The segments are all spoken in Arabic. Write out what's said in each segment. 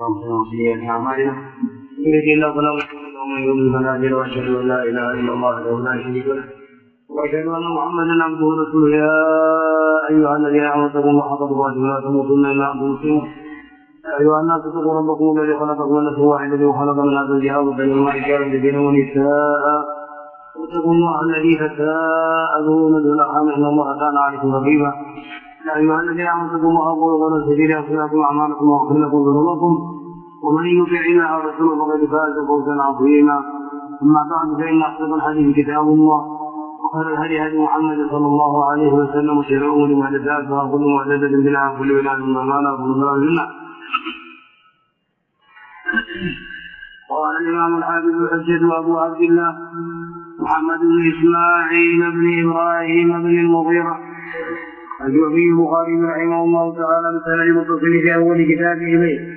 ومن سيئات أعمالنا يهده الله فلا مضل له ومن يضلل فلا هادي له وأشهد أن لا إله إلا الله وحده لا شريك له وأشهد أن محمدا عبده ورسوله يا أيها الذين آمنوا اتقوا الله حق تقاته ولا تموتن إلا وأنتم مسلمون يا أيها الناس اتقوا ربكم الذي خلقكم من نفس واحدة وخلق منها زوجها وبث منهما رجالا كثيرا ونساء واتقوا الله الذي تساءلون به والأرحام إن الله كان عليكم رقيبا يا أيها الذين آمنوا اتقوا الله وقولوا قولا سديدا يغفر لكم أعمالكم ويغفر لكم ذنوبكم ومن يطع الله ورسوله فقد فاز فوزا عظيما أما بعد فإن أصدق الحديث كتاب الله وخير الهدي هدي محمد صلى الله عليه وسلم وشر الأمور محدثاتها وكل محدثة بدعة وكل بدعة ضلالة وكل ضلالة في النار. قال الإمام الحافظ الحجة أبو عبد الله محمد بن إسماعيل بن إبراهيم بن المغيرة الجوفي البخاري رحمه الله تعالى بسند متصل في أول كتابه إليه.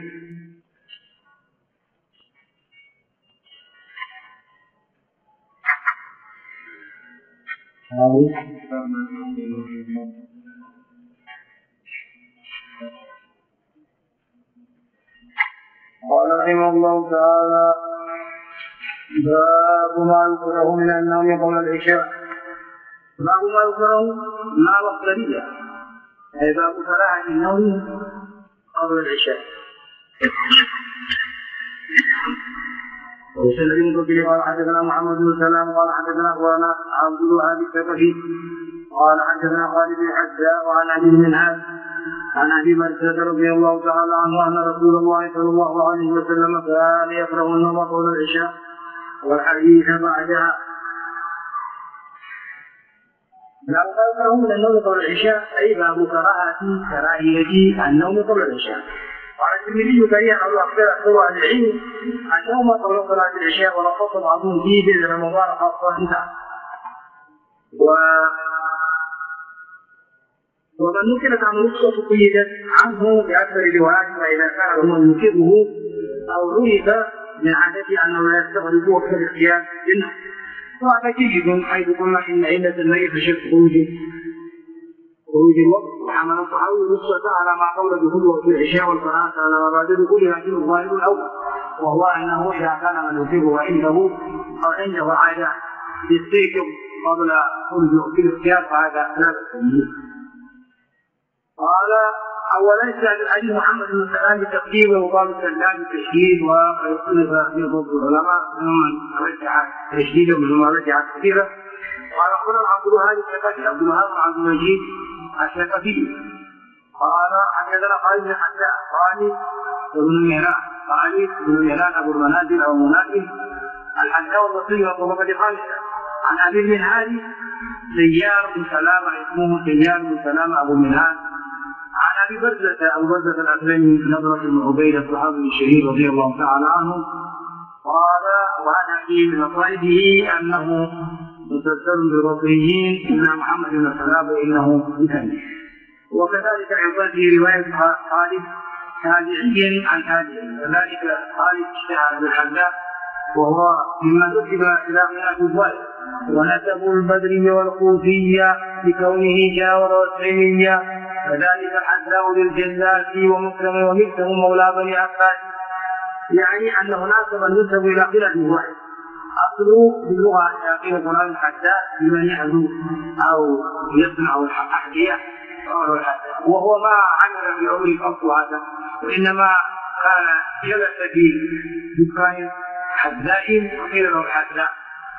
قال رحمه الله تعالى باب ما يكره من النوم قبل العشاء. باب ما يكره ما وقتية أي باب كراهة النوم قبل العشاء. وسلم قبل قال حدثنا محمد بن سلام قال حدثنا أخبرنا عبد الوهاب الثقفي قال حدثنا خالد بن حذاء وعن أبي المنهال عن أبي برزة رضي الله تعالى عنه أن رسول الله صلى الله عليه وسلم كان يكره النوم قبل العشاء والحديث بعدها. باب يكره من النوم قبل العشاء أي باب كراهية النوم قبل العشاء. قال الترمذي كريه أبو أكثر أخبار العلم النوم قبل صلاة العشاء ورخص بعضهم فيه في رمضان خاصة. ومن نكلت عن رخصة قيدت عنه بأكثر الروايات فإذا كان هو ينكره أو رهب من عادته أنه لا يستغرب وقت الاختيار للنوم. وهذا جيد حيث قلنا إن علة الميت تشك خروج الوقت وحمل الصحابي نصرة على ما قول دخول وقت العشاء والقراءة على ما بعد دخوله لكن الظاهر الأول وهو أنه إذا كان من يصيبه عنده عادة يستيقظ قبل خروج وقت الاختيار فهذا لا بأس به. قال أولا استعد الحديث محمد بن سلام بالتقديم وقال السلام بالتشديد ويختلف في ضبط العلماء من رجع تشديدا ومن رجع كثيرا. قال أخبرنا عبد الوهاب الثقفي عبد الوهاب عبد المجيد الثقفي قال حدثنا خالد بن حذاء خالد بن مهران أبو المنازل أو منازل الحذاء البصري وطبقة خالصة عن أبي المنهال سيار بن سلامة اسمه سيار بن سلامة أبو المنهال عن أبي برزة الأسلمي نضرة بن عبيدة الصحابي الشهير رضي الله تعالى عنه قال وعن أبي من أصحابه أنه مسلسل بالبصريين إن محمد بن سلام إنه مثني. وكذلك عن في رواية خالد تابعي عن تابعي كذلك خالد اشتهر بالحذاء وهو مما نسب إلى قراءة الظاهر ونسب البدري والكوفية بكونه جاور والتيمية كذلك الحذاء للجزاء ومسلم ومثله مولى بني عباس يعني أن هناك من ينسب إلى قراءة الظاهر أصله باللغة يقول فلان الحذاء بمن يحذو أو يصنع الأحذية وهو ما عمل في عمر الأرض هذا وإنما كان جلس في دكان حذاء وقيل له الحذاء.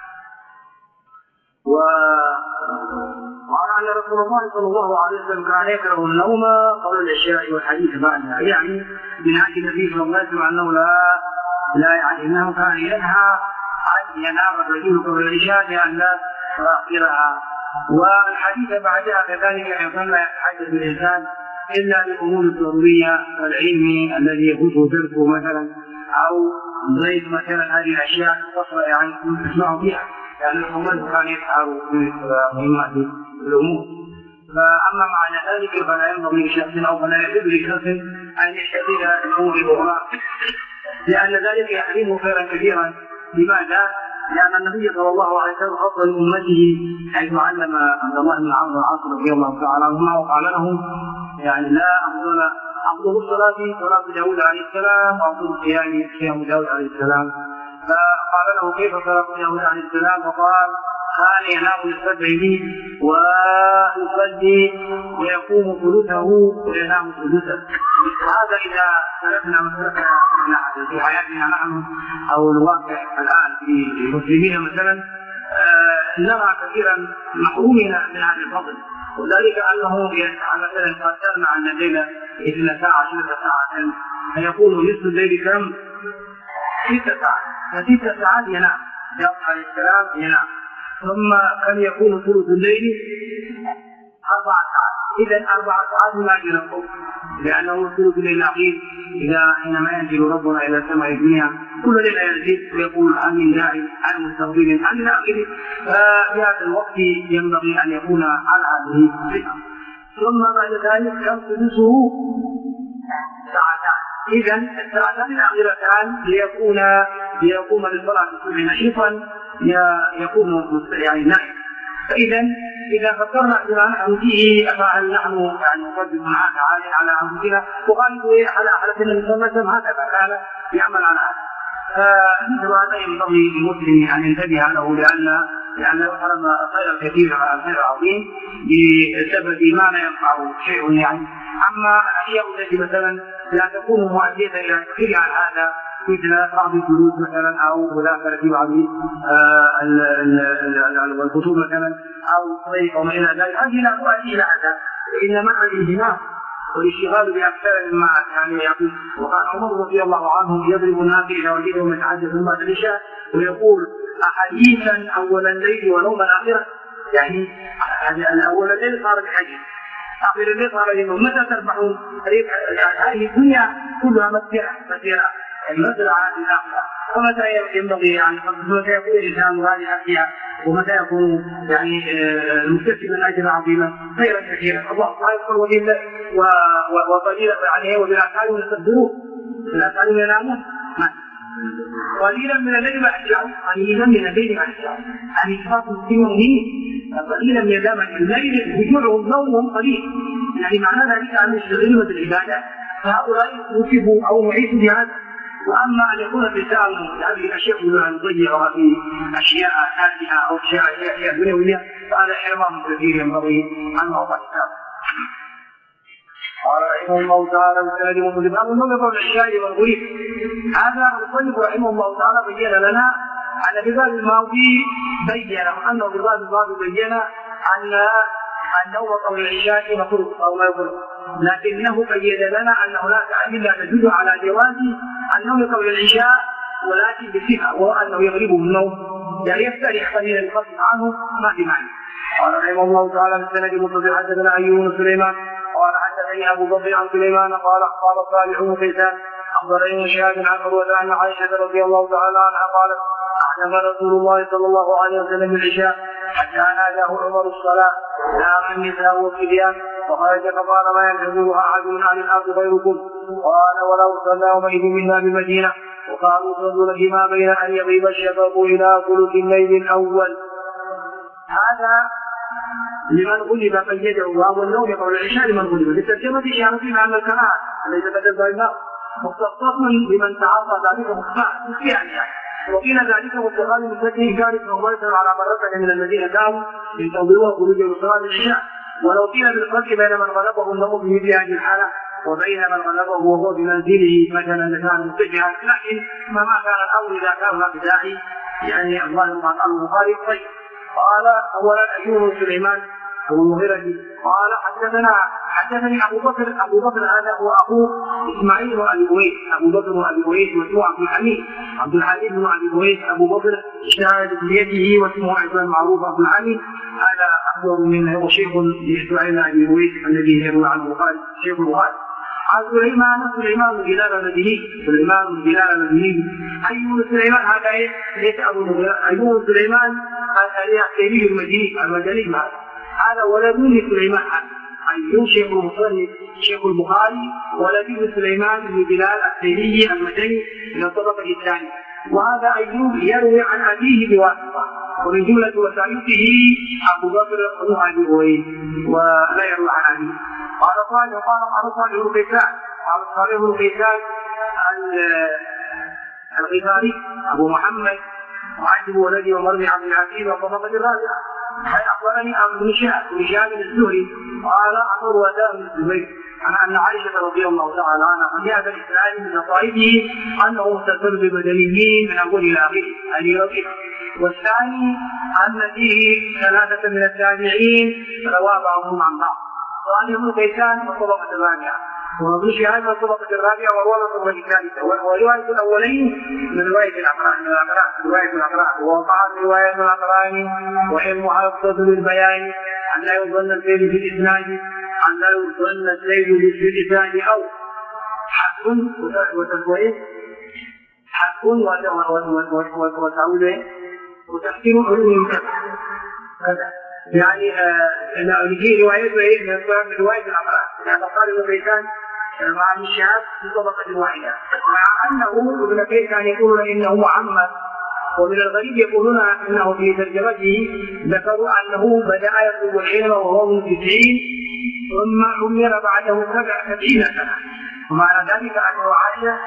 وقال أن رسول الله صلى الله عليه وسلم كان يكره النوم قبل العشاء والحديث بعدها يعني من عهد النبي صلى الله عليه وسلم أنه لا يعني أنه كان ينهى أن ينام الرجل قبل العشاء لأن لا يؤخرها. والحديث بعدها كذلك أيضا لا يتحدث الإنسان إلا بالأمور الضرورية والعلم الذي يفوته تركه مثلا أو ضيف مثلا هذه الأشياء يعني تسمع بها لأن الأمور كان يسعر في مهمات الأمور. فأما معنى ذلك فلا ينبغي لشخص أو فلا يجب لشخص أن يشتغل الأمور الأخرى لأن ذلك يحرمه خيرا كثيرا. لماذا؟ لأن النبي صلى الله عليه وسلم أفضل أمته حيث علم عبد الله بن عمرو بن العاص رضي الله تعالى عنهما وقال له يعني لا أفضل الصلاة صلاة داود عليه السلام وأفضل الصيام صيام داود عليه السلام. فقال له كيف صلاة داود عليه السلام؟ فقال كان ينام للسبع ويصلي ويقوم ثلثه وينام ثلثه. وهذا إذا سلكنا مسلك في حياتنا نحن أو الواقع الآن في المسلمين مثلا نرى كثيرا محرومين من هذا الفضل، وذلك أنه مثلا قدرنا أن الليل 2 ساعة 10 ساعة فيقول نصف الليل كم؟ 6 ساعات، ف6 ساعات ينام داود عليه السلام ينام، ثم كان يكون ثلث الليل 4 ساعات. إذا 4 ساعات ما ينقض، لأنه ثلث الليل الأخير حينما ينزل ربنا إلى السماء الدنيا كل ليلة ينزل ويقول أمن داعي عن مستغفر عن ناقل، ففي هذا الوقت ينبغي أن يكون على هذه الصفة. ثم بعد ذلك كم ثلثه 2 ساعات. إذا 2 ساعات الأخيرتان ليقوم للصلاة الصبح نشيطا يقوم يعني نائم. فإذا إذا فكرنا بما نحن فيه فهل نحن يعني نقدم هذا على أنفسنا وغالب على حالة النبي صلى الله عليه وسلم هكذا كان يعمل على هذا. فمثل هذا ينبغي للمسلم أن ينتبه له لأن يحرم الخير الكثير على الخير العظيم بسبب ما لا ينفع شيء يعني. أما الأشياء التي مثلا لا تكون مؤدية إلى تخيل عن هذا مثل بعض الفلوس مثلا أو مداخلة في بعض الكتب مثلا أو طريق وما إلى ذلك، هذه لا تؤدي إلى هذا، إنما الانهماك والاشتغال بأكثر مما يعني يقول. وقال عمر رضي الله عنه يضرب الناس إذا وجدهم يتعجب ثم العشاء ويقول أحاديثا أول الليل ونوم الآخرة، يعني أول الليل صار بحديث آخر الليل صار بنوم. متى تربحون؟ هذه الدنيا كلها مسيرة المسألة على الآخرة، ومتى ينبغي يعني متى يكون الإنسان راجعا فيها ومتى يكون يعني مكتسبا أجرا عظيما خيرا كثيرا. الله لا يقول وقليلا عليه وبالأسحار يستبدلون، بالأسحار ينامون قليلا من الليل ما يحجعون، قليلا من الليل ما يحجعون، يعني إسقاط المسلمين قليلا من الليل يجمعهم نومهم قليل، يعني معنى ذلك أن يشتغلوا بالعبادة. فهؤلاء يصيبوا أو يعيشوا بهذا. واما ان يكون الانسان هذه الاشياء كلها يضيعها في اشياء تافهه او اشياء دنيويه فهذا حرمان كثير ينبغي ان نوضع حسابه. قال رحمه الله تعالى بسند مسلم باب النظر في العشاء والغريب. هذا المصنف رحمه الله تعالى بين لنا ان في الباب الماضي بين وانه في الباب الماضي بين ان النوم قبل العشاء مكروه او لا يكره، لكنه قيد لنا ان هناك ادله تدل على جواز النوم قبل العشاء ولكن بصفه، وهو انه يغلبه النوم يعني يفترح قليلا الخفف عنه ما في معنى. قال رحمه الله تعالى في السند المتصل حدثنا ايوب بن سليمان قال حدثني ابو بكر عن سليمان قال صالح بن كيسان اخبرني شهاب عن عروه ان عائشه رضي الله تعالى عنها قالت اعتم رسول الله صلى الله عليه وسلم العشاء حتى ناداه عمر الصلاه نام النساء والصبيان وخرج فقال ما ينتظرها احد عن الارض غيركم، قال ولو صلى يومئذ منا بمدينه وقالوا يصلون فيما بين ان يغيب الشفق الى ثلث الليل الاول. هذا لمن غلب قيده الله والنوم قبل العشاء لمن غلب. بالترجمه اشاره الى ان الكراهه ليس بدل ذلك مختصا لمن تعاطى ذلك مختصا يعني وقيل ذلك والتغالي من فتح كارث وغيثا على مرتبه من الذين كانوا ينتظرون خروج صلاه العشاء. ولو قيل بالفرق بين من غلبه النوم في مثل هذه الحاله وبين من غلبه وهو بمنزله مثلا اذا كان متجها، لكن ما كان الامر اذا كان هناك داعي يعني الله ما قال البخاري. طيب قال اولا ايوب بن سليمان ابو المغيرة قال حدثني ابو بكر هذا هو اخوه اسماعيل بن ابي اويس، ابو بكر بن ابي اويس واسمه عبد الحميد بن ابي اويس. ابو بكر شاهد بيده واسمه ايضا معروف عبد الحميد، هذا اكبر منه وشيخ لاسماعيل بن ابي اويس الذي يروي عنه البخاري شيخ البخاري. عن سليمان بن بلال المديني ايوب سليمان هذا ليس ابو المغيرة، ايوب سليمان هذا المدني هذا ولد سليمان أيوب شيخ البخاري ولد سليمان بن بلال التيمي المدني من الطبقة الثانية. وهذا أيوب يروي عن أبيه بواسطة، ومن جملة وسائطه أبو بكر بن أبي أويس ولا يروي عن أبيه. قال صالح بن كيسان الغفاري أبو محمد وعجب ولدي عمر بن عبد العزيز والطبقة الرابعة أخبرني أبو بن شهاب الزهري قال عروة بن الزبير عن أن عائشة رضي الله تعالى عنها من جاء بالإسلام من نصائبه أنه مستتر ببدنيين من أول إلى آخره أبي ربيع. والثاني أن فيه ثلاثة من التابعين رواه بعضهم عن بعض. صالح بن كيسان والطبقة الرابعة وابن شهاب من الطبقة الرابعة وهو من الطبقة الثالثة. ورواية الأولين من رواية الأقران ووقعت رواية الأقران وعلمها يقصد بالبيان أن لا يظن السيد في الإسناد أو حق وتحسين علوم كذا يعني نجي رواية من رواية الأقران يعني قال ابن كيسان مع ابن شهاب في طبقة واحدة، مع أنه ابن كيسان يقولون إنه محمد، ومن الغريب يقولون إنه في ترجمته ذكروا أنه بدأ يطلب العلم وهو من 90 ثم عمر بعده 70 سنة، ومعنى ذلك أنه عاش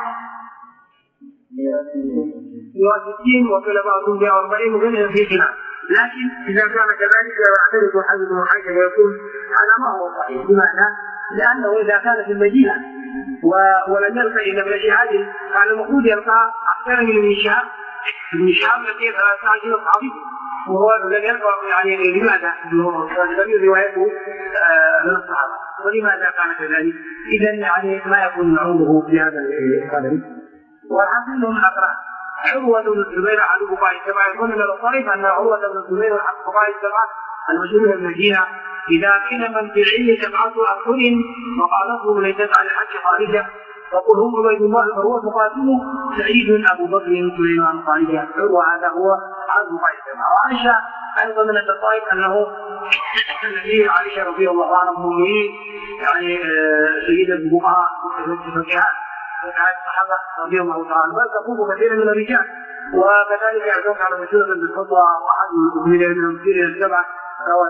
60 وقيل بعضهم 40 وغيرهم في خلاف. لكن إذا كان كذلك يعترض حديث محاجة ويقول هذا ما هو صحيح. لماذا؟ لأنه إذا كان في المدينة ولم يلقى إلا ابن شهاب كان المفروض يلقى أكثر من ابن شهاب الذي 13 صحابي وهو لم يلقى يعني لماذا؟ لم روايته من الصحابة، ولماذا كان كذلك؟ إذا يعني ما يكون عمره في هذا القدر. والحاصل من الأقران عروة بن الزبير أحد فقهاء السبعة. يقول من الطريف أن عروة بن الزبير أحد فقهاء السبعة المشهور في المدينة إذا قيل من في العلم 7 أشهر وقالته ليست على الحج خارجة فقل هم عبيد الله فهو مقاتله سعيد أبو بكر سليمان خارجة. عروة هذا هو أحد فقهاء السبعة. وعائشة أيضا من الطريف أنه النبي عائشة رضي الله عنها المؤمنين يعني سيدة الفقهاء الصحابة رضي الله تعالى بل تفوق كثيرا من الرجال. وكذلك يعتمد على مشهورة بالخطوة وأحد من المسير السبعة روت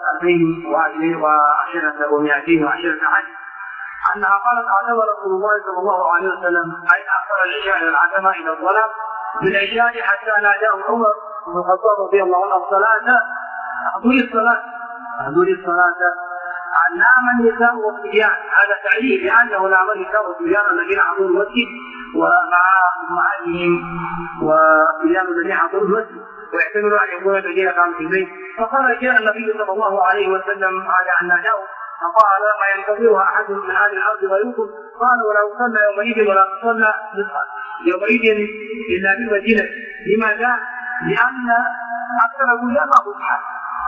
2210 حج أنها قالت أعتبر رسول الله صلى الله عليه وسلم أي أخر العشاء إلى العتمة إلى الظلام بالعشاء حتى ناداه عمر بن الخطاب رضي الله عنه الصلاة حضور الصلاة نام النساء والصبيان. هذا تعليل لأنه نام النساء والصبيان الذين حضروا المسجد ومع أمهاتهم والصبيان الذين حضروا المسجد ويحتمل أن يكون الذين كانوا في البيت. فقال جاء النبي صلى الله عليه وسلم على أن ناداه فقال ما ينتظرها أحد من أهل الأرض غيركم. قال ولو صلى يومئذ ولا صلى نصفا يومئذ إلا بالمدينة. لماذا؟ لأن أكثر الرجال أصحاب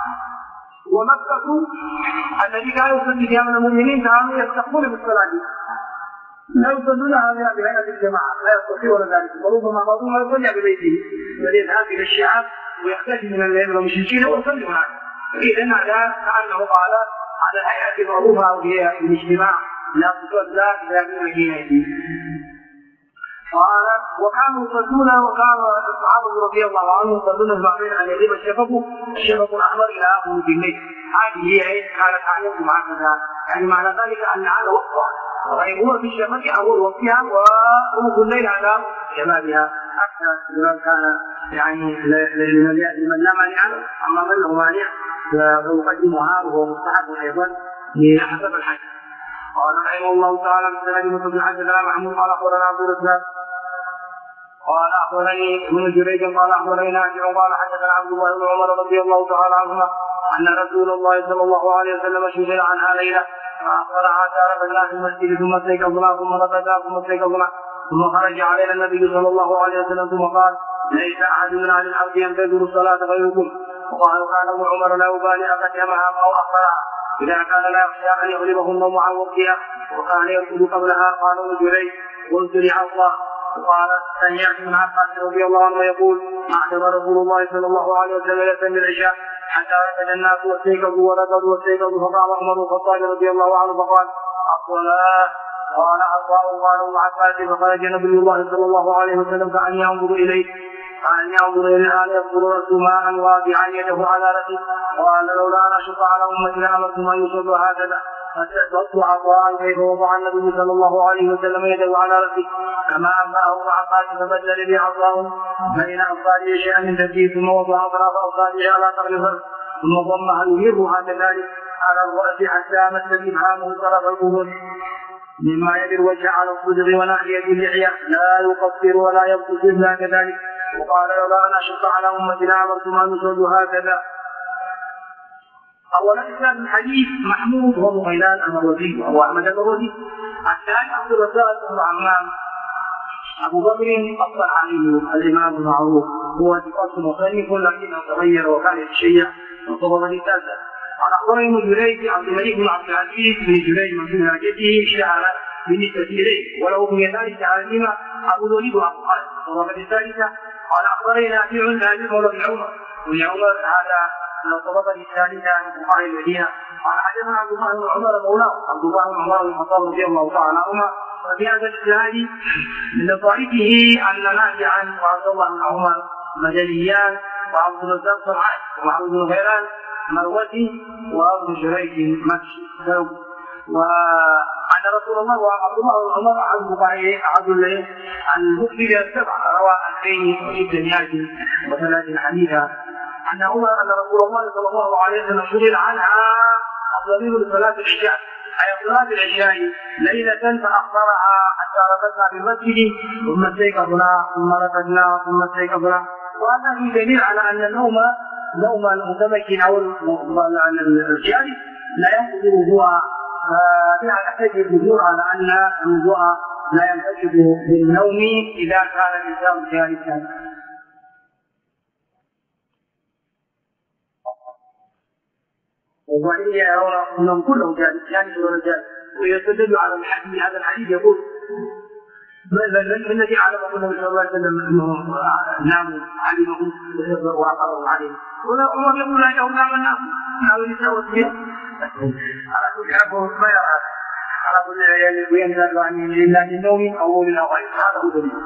ومكة الذي كانوا يصلي فيها من المؤمنين كانوا يستخفون بالصلاة لا يصلونها بهيئة الجماعة لا يستطيعون ذلك وربما بعضهم يصلي ببيته وليذهب إلى الشعب ويختفي من المشركين ويصلي معه. إذا هذا كأنه قال على الهيئة المعروفة وهي الاجتماع لا تصلى إلا بالمدينة. قال وكانوا يصلون وكان الصحابة رضي الله عنهم يصلون البعضين أن يغيب الشفق الأحمر إلى آخر في الليل. هذه هي كانت حاجة معها يعني معنى ذلك أن هذا وقتها ويقول في الشفق أول وقتها وأول الليل على شبابها أكثر من كان يعني لمن لا مانع أما من له مانع فيقدمها وهو مستحب أيضا لحسب الحج. قال رحمه الله تعالى بسند مسلم بن حج محمود قال أخبرنا عبد الرزاق قال أخبرني ابن جريج قال أخبرني نافع قال حدثنا عبد الله بن عمر رضي الله تعالى عنهما أن رسول الله صلى الله عليه وسلم شغل عنها ليلة فأخبرها تعالى بالله في المسجد ثم استيقظنا ثم رقدنا ثم استيقظنا ثم خرج علينا النبي صلى الله عليه وسلم ثم قال ليس أحد من أهل الأرض ينتظر الصلاة غيركم. وقال كان ابن عمر لا يبالي أقدمها أو أخرها إذا كان لا يخشى أن يغلبه النوم عن وقتها وكان يرقد قبلها. قال ابن جريج قلت لعطاء وقال سمعت ابن عباس رضي الله عنه يقول اعتبر رسول الله صلى الله عليه وسلم ليلة العشاء حتى ركض الناس واستيقظوا وركضوا واستيقظوا فقام عمر الخطاب رضي الله عنه فقال الصلاة قال عطاء قال ابن عباس فخرج نبي الله صلى الله عليه وسلم كأن ينظر إليه أن يذكر رسوما واضعا يده على رأسه قال لولا أن أشق على أمتي لأمرتهم أن يصلوا هكذا فاستحببت عطاء كيف وضع النبي صلى الله عليه وسلم يده على رأسه كما أنبأه ابن عباس فبدل به عطاء بين أصابعه شيئا من ترتيب ثم وضع أطراف أصابعه على ثغر الفرد ثم ضمها يهرها كذلك على الرأس حتى مس إبهامه طرف الأذن مما يلي الوجه على الصدغ وناحية اللحية لا يقصر ولا يبطش إلا كذلك. وقال لولا أن أشق على أمتي لأمرتهم أن يصلوا هكذا. أولا إسناد الحديث محمود وابن غيلان المروزي وأبو أحمد المروزي. الثاني عبد الرزاق بن عمام أبو بكر الصنعاني الإمام المعروف هو ثقة مصنف لكنه تغير وكان يتشيع وطبقا الثالثة. عن أخبرهم جريج عبد الملك بن عبد العزيز بن جريج من حاجته اشتهر بالنسبة إليه وله من ذلك تعليم أبو ذوليد وأبو خالد. وطبقا الثالثة قال أخبرنا نافع عن مولى بن عمر وابن عمر هذا لو طبقا الثالثة عن فقهاء المدينة. قال حدثنا عبد الله بن عمر مولاه عبد الله بن عمر بن الخطاب رضي الله تعالى عنهما وفي هذا الإسناد من طريقه أن نافعا وعبد الله بن عمر مدنيان وعبد الرزاق صنعاني ومحمود بن غيلان مروزي وابن جريج مكي. وأن رسول الله وعبد الله بن عمر عبد المكبر السبعة روى 2630 حديثا أن عمر أن رسول الله صلى الله عليه وسلم سئل عنها الضمير لصلاة العشاء أي صلاة العشاء ليلة فأخبرها حتى رقدنا في المسجد ثم استيقظنا ثم رقدنا ثم استيقظنا. وهذا في دليل على أن النوم نوم المتمكن أو الجالس لا ينقض الوضوء. فبها تحتاج الجمهور على أن الوضوء لا ينتشف بالنوم إذا كان الإنسان جالسا. وإن يرون أنهم كلهم جالس ولا جالس ويستدل على الحديث هذا الحديث يقول من الذي علم النبي صلى الله عليه وسلم أنه ناموا علمه وأقروا عليه وعمر يقول لا يوم نام الناس نام النساء والصبيان على كل حال ما يرى على كل ينزل عن إلا من نوم أو من غيره. هذا هو دليل.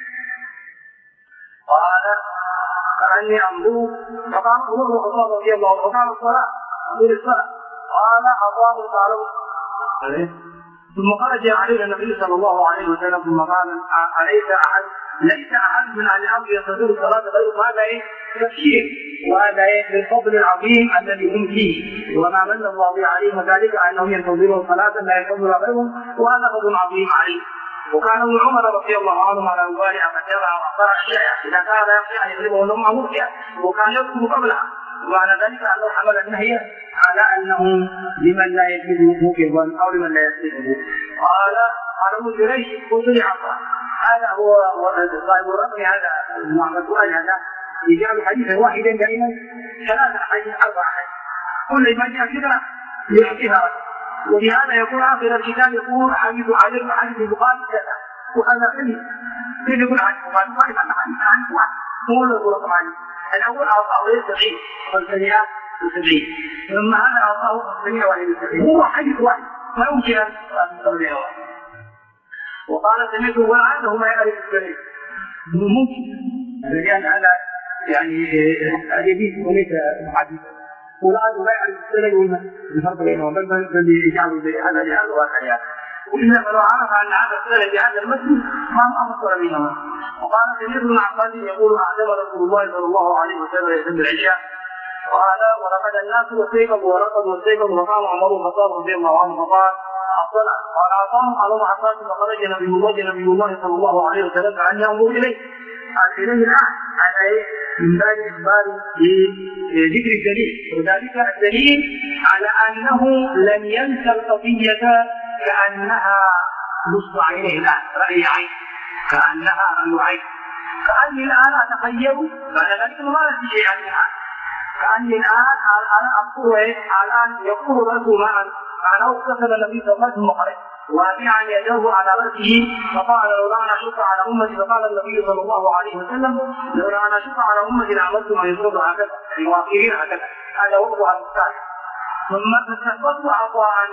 قال كأني أنظر فقال عمر بن الخطاب رضي الله عنه وقال الصلاة قال أطاعوا قالوا ثم خرج عليه النبي صلى الله عليه وسلم ثم قال ليس أحد من أهل الأرض يستطيع الصلاة غير هذا تفسير وهذا بالفضل العظيم الذي هم فيه وما من الله به عليهم وذلك أنهم ينتظرون صلاة لا ينتظر غيرهم وهذا فضل عظيم عليه. وكان ابن عمر رضي الله عنه على الوالي أخذها وأخبر الشيء إذا كان يخشى أن يضربه النوم مرجع وكان يذكر قبلها ومعنى ذلك أنه حمل النهي على أنه لمن لا يجوز موقظا أو لمن لا يستيقظ. قال ابن جريج قلت لعطاء هذا هو صاحب الرقم هذا السؤال هذا يجعل حديثا واحدا دائما 3 أحاديث 4 أحاديث كل ما جاء كذا يحكيها ولهذا يقول آخر الكتاب يقول حديث عدد حديث البخاري كذا وهذا كيف يقول حديث البخاري واحد عن حديث واحد هو اللي رقم عليه الأول أعطاه 70 والثانية 70 ثم هذا أعطاه 71 هو حديث واحد ما يمكن أن تستطيع. وقال سمعت وعنده ما يعرف السنة ممكن لأن هذا يعني الجديد وليس حديثا ولا ما يعرف السنة والفرق بينهم بل يجعلوا هذا جهاز وهذا وإنما لو عرف أن هذا السنة بهذا المسجد ما أفضل منهما. وقال سمعت بن عباس يقول أعلم رسول الله صلى الله عليه وسلم يسمى العشاء قال ولقد الناس واستيقظوا ورقدوا واستيقظوا وقام عمر بن الخطاب رضي الله عنه فقال الصلاة قال أعطاهم على ابن عباس فخرج نبي الله صلى الله عليه وسلم فأن ينظر إليه إليه الآن على من باب إخبار بذكر الدليل وذلك الدليل على أنه لم ينسى القضية كأنها نصب عينه الآن رأي عين كأنها رأي عين كأني الآن أتخيل فأنا ذلك ما نسي شيئا منها كأني الآن أنا أقول الآن يقول رجل معا أنا اغتسل النبي صلى الله عليه وسلم وأبيعا يده على رأسه فقال لولا أن أشق على أمتي فقال النبي صلى الله عليه وسلم لولا أن أشق على أمتي لعملتم أن يصدوا هكذا الواقعين هكذا هذا وقتها المستعد. ثم استحببت عطاء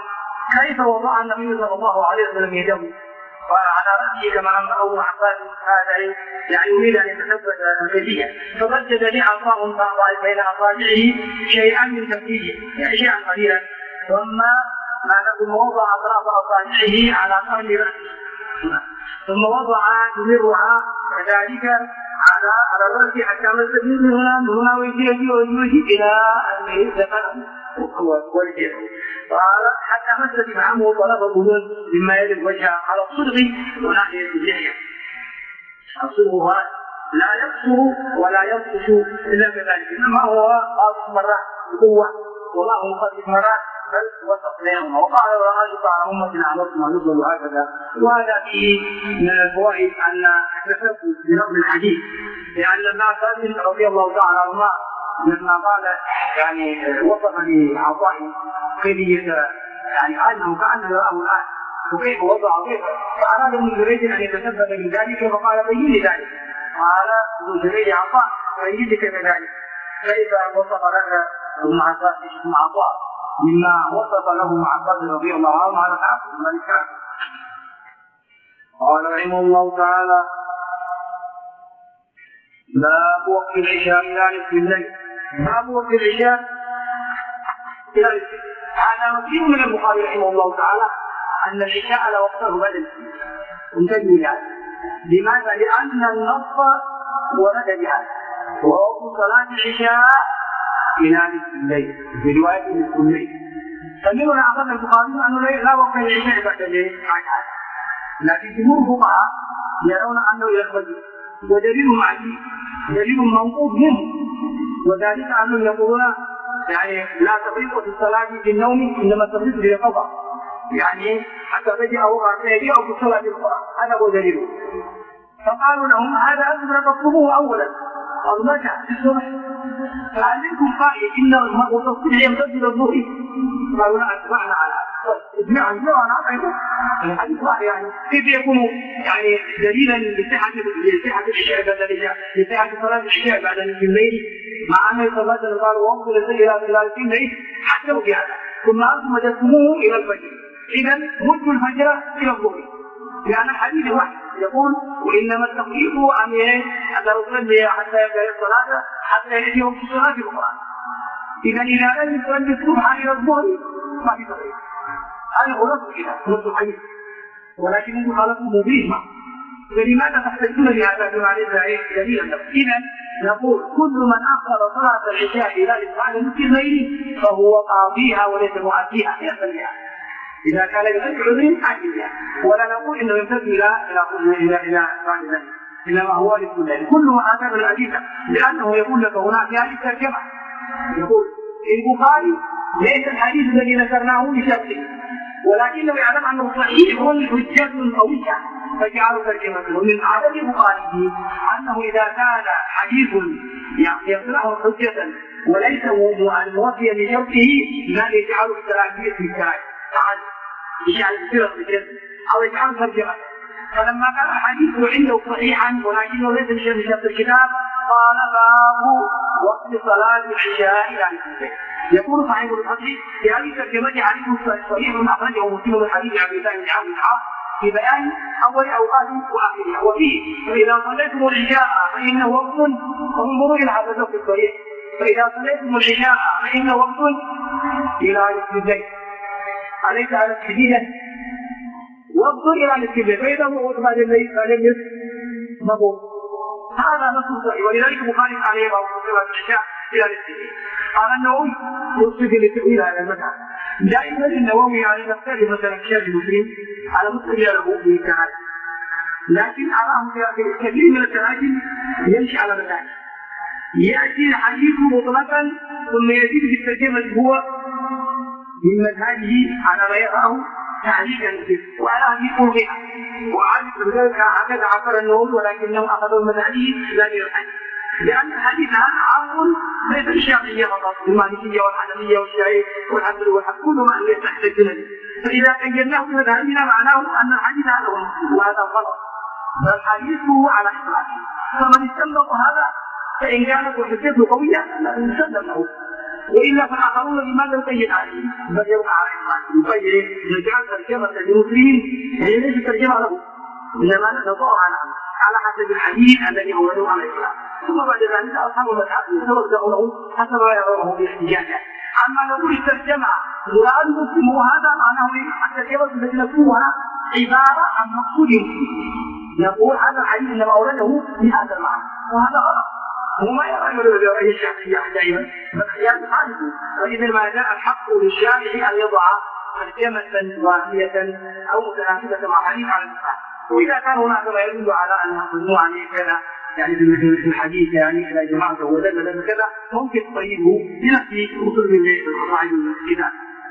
كيف وضع النبي صلى الله عليه وسلم يده وعلى رأسه كما أمره عباس هذا يعني يريد أن يتثبت الكيفية، فبدد لعصاه بين أصابعه شيئا من تبديده يعني شيئا قليلا، ثم وضع أطراف أصابعه على قرن رأسه، ثم وضع يمرها كذلك على الرأس حتى مست من هنا ويجي إلى أن ذكره والجهة، حتى مست معه طلب الظهور مما يلي الوجه على الصدغ وناحية اللحية. الصدغ لا يقصر ولا ينقص إلا كذلك، إنما هو خاص مرات بقوة وما هو خاص مرات بل وسط بينهما. وقال الرجل على أمتنا عمرتنا نزل هكذا. وهذا فيه من الفوائد أن التثبت بنقل الحديث، لأن ابن عباس رضي الله تعالى عنهما لما قال يعني وصف لعطاء كيفية يعني أنه كأنه رآه الآن وكيف وضع وكيف، فأراد ابن جريج أن يتثبت من ذلك فقال بين لي ذلك. قال ابن جريج عطاء بين لي كيف ذلك، كيف وصف لك ابن عباس اسم عطاء مما وصف له ابن عباس رضي الله عنه على كعب الملك كعب. قال رحمه الله تعالى: باب وقت العشاء إلى نصف الليل. باب وقت العشاء إلى نصف الليل. هذا مكتوب من البخاري رحمه الله تعالى أن العشاء لوقته بدل. انتبهوا لهذا. لماذا؟ لأن النص ورد بهذا، ووقت صلاة العشاء إلى نصف الليل في رواية نصف الليل. فمن أخذ البخاري أنه لا وقت العشاء بعد الليل عن هذا، لكن جمهور الفقهاء يرون أنه إلى الفجر، ودليلهم عليه دليل موقوف منه، وذلك أنهم يقولون يعني لا تفريق في الصلاة في النوم، إنما تفريق في القضاء، يعني حتى تجي أو ركعتين أو في الصلاة الأخرى، هذا هو دليله. فقالوا لهم هذا أنتم تطلبوه أولا، قالوا متى؟ في الصبح. فعلمكم قائل إن التصبيح يمتد إلى الظهر، قالوا لا أتبعنا على اجمعوا الحديث واحد، يعني كيف يكون يعني دليلا لصحة العشاء بعد العشاء، لصحة صلاة العشاء بعد نصف الليل، مع أن الصلاة قالوا وصل إلى نصف الليل حتى في هذا، ثم أنتم وجدتموه إلى الفجر. إذا مدوا الفجر إلى الظهر، لأن الحديث واحد يقول: وإنما التخفيف أن يصلي حتى يبدأ الصلاة حتى يأتي وقت الصلاة الأخرى. إذا لم يصلي الصبح إلى الظهر ما في تخفيف. هذا هو نص الحديث، ولكن انتم خالفوا مبيهما، فلماذا تحتاجون لهذا بمعنى دليلا له؟ إذا نقول كل من أخر صلاة العشاء إلى بعد نصف الليل فهو قاضيها وليس مؤديها، يصليها إذا كان بغير عذر عاجلها، ولا نقول إنه يمتد إلى بعد ذلك، إنما هو نصف الليل. كل ما أتى بالأدلة، لأنه يقول لك هناك هذه الترجمة، يقول البخاري ليس الحديث الذي ذكرناه لشرطه، ولكنه يعلم أنه صحيح حجة قوية فجعلوا ترجمته. ومن عدد البخاري أنه إذا كان حديث يصنعه حجة وليس موفيا لشرطه لا يجعله التلاميذ في الكلام، يجعل الفرق بجد أو يجعل ترجمة. فلما كان الحديث عنده صحيحا ولكنه ليس بشرط الكتاب قال: باب وقت صلاة العشاء إلى نصف الليل. يقول صاحب الفتح في هذه الترجمة حديث صحيح أخرجه مسلم من حديث عبد الله بن عمرو بن العاص في بيان أول أوقات وآخرها، وفيه: فإذا صليتم العشاء فإنه وقت، انظروا إلى هذا اللفظ الصحيح، فإذا صليتم العشاء فإنه وقت إلى نصف الليل، أليس على التحديد وقت إلى نصف الليل، فإذا هو وقت بعد الليل فلم نقول هذا نص صحيح. ولذلك البخاري عليه باب صلاة العشاء إلى نصف الليل. قال النووي يوصف للتأويل على المذهب، دائما النووي على نفسه مثلا كتاب المسلم على مسلم له بالكلام، لكن أراه في كثير من التراجم يمشي على مذهب، يأتي الحديث مطلقا ثم يزيد بالترجمة هو من مذهبه على ما يراه تعليقا فيه وعلى هذه قربها، وعرف بذلك هكذا عبر النووي، ولكنه أخذ المذهبي لا يرحل، لأن الحديث هذا عام ليس الشافعية فقط، المالكية والحنفية والشافعية والحنبلية والحنبلية كل ما يحتاج إليه. فإذا قيدناه بمذهبنا معناه أن الحديث هذا هو، وهذا غلط، فالحديث هو على إطلاقه. فمن استنبط هذا فإن كانت حجته قوية لا يسلم له، والا فالاخرون لماذا نقيد عليه؟ بل يبقى على اطلاقه نقيد نجعل ترجمه المسلمين هي ليست ترجمه له انما نضعها على حسب الحديث الذي اورده على الاطلاق. ثم بعد ذلك اصحاب المذهب يتوزعونه حسب ما يرونه باحتجاجه. اما نقول الترجمه مراد مسلم وهذا معناه الترجمه التي نكتبها عباره عن مقصود مسلم. نقول هذا الحديث انما اورده بهذا المعنى وهذا غلط. وما يرى الشافعي دائما فالخيار خالفه. فاذا ما جاء الحق للشافعي ان يضع ترجمه واهيه او متناسبه مع حديث على الاسلام. واذا كان هناك ما يدل على انها مجموعه كذا يعني في الحديث يعني اذا جمعته ودل كذا ممكن تطيبه بنفس اصول القواعد الكتاب.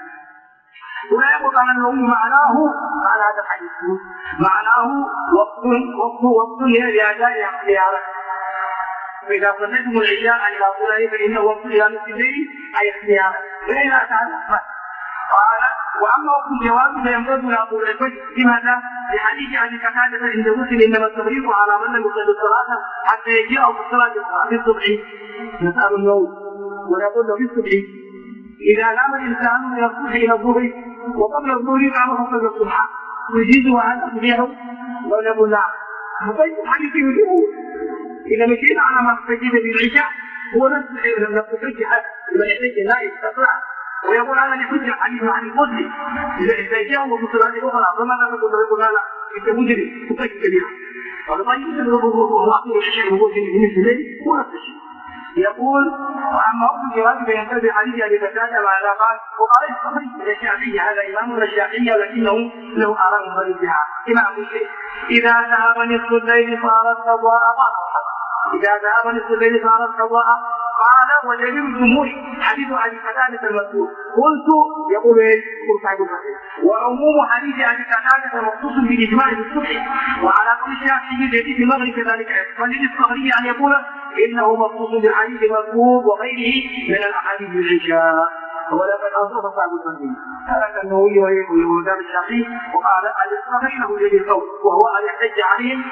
ويقول انه معناه على هذا الحديث معناه وقت لاداء اختيارك. فاذا صليتم العشاء الى صلاه فانه وقت الى نصف الليل اي اختيارك فاذا تعلم. قال واما وقت الجواب فيمتد الى طول الفجر. لماذا؟ لحديث ابي قتاده عند مسلم انما التفريق على من لم يصلي الصلاه حتى يجيء في الصلاه في الصبح. نسال النوم ونقول له في الصبح اذا نام الانسان من الصبح الى الظهر وقبل الظهر قام فصلى الصبح يجيزه هذا تبيعه ولا نقول لا. طيب الحديث يجيبه اذا مشينا على ما استجيب بالعشاء هو نفس الحجه لمن يحتج لا يستطيع ويقول انا لحجه حديث عن المسلم اذا جاءوا في الصلاه الاخرى فماذا نقول لا انت مجرم تطيب كبيره. قال طيب الله الشيء هو بالنسبه لي هو نفس الشيء. يقول واما وقت الجواب فينتبه حديث ابي قتاده ماذا قال؟ وقال الصحيح الشافعي هذا امام الشافعي ولكنه له اراء مختلفه. امام الشيخ اذا ذهب نصف الليل صارت قضاء اذا ذهب نصف الليل صارت قضاء. قال ودليل الجمهور حديث ابي قتاده المذكور. قلت يقول صاحب الصحيح وعموم حديث ابي قتاده مخصوص بالاجماع بالصبح وعلى كل شافعي الذي في المغرب كذلك. فللصحيح ان يقول انه مخصوص بالحديث المذكور وغيره من الاحاديث بالعشاء. ولقد انصف صاحب الصحيح هذا النووي ويقول الشافعي وقال الاصطلاح له دليل القول وهو ان يحتج عليهم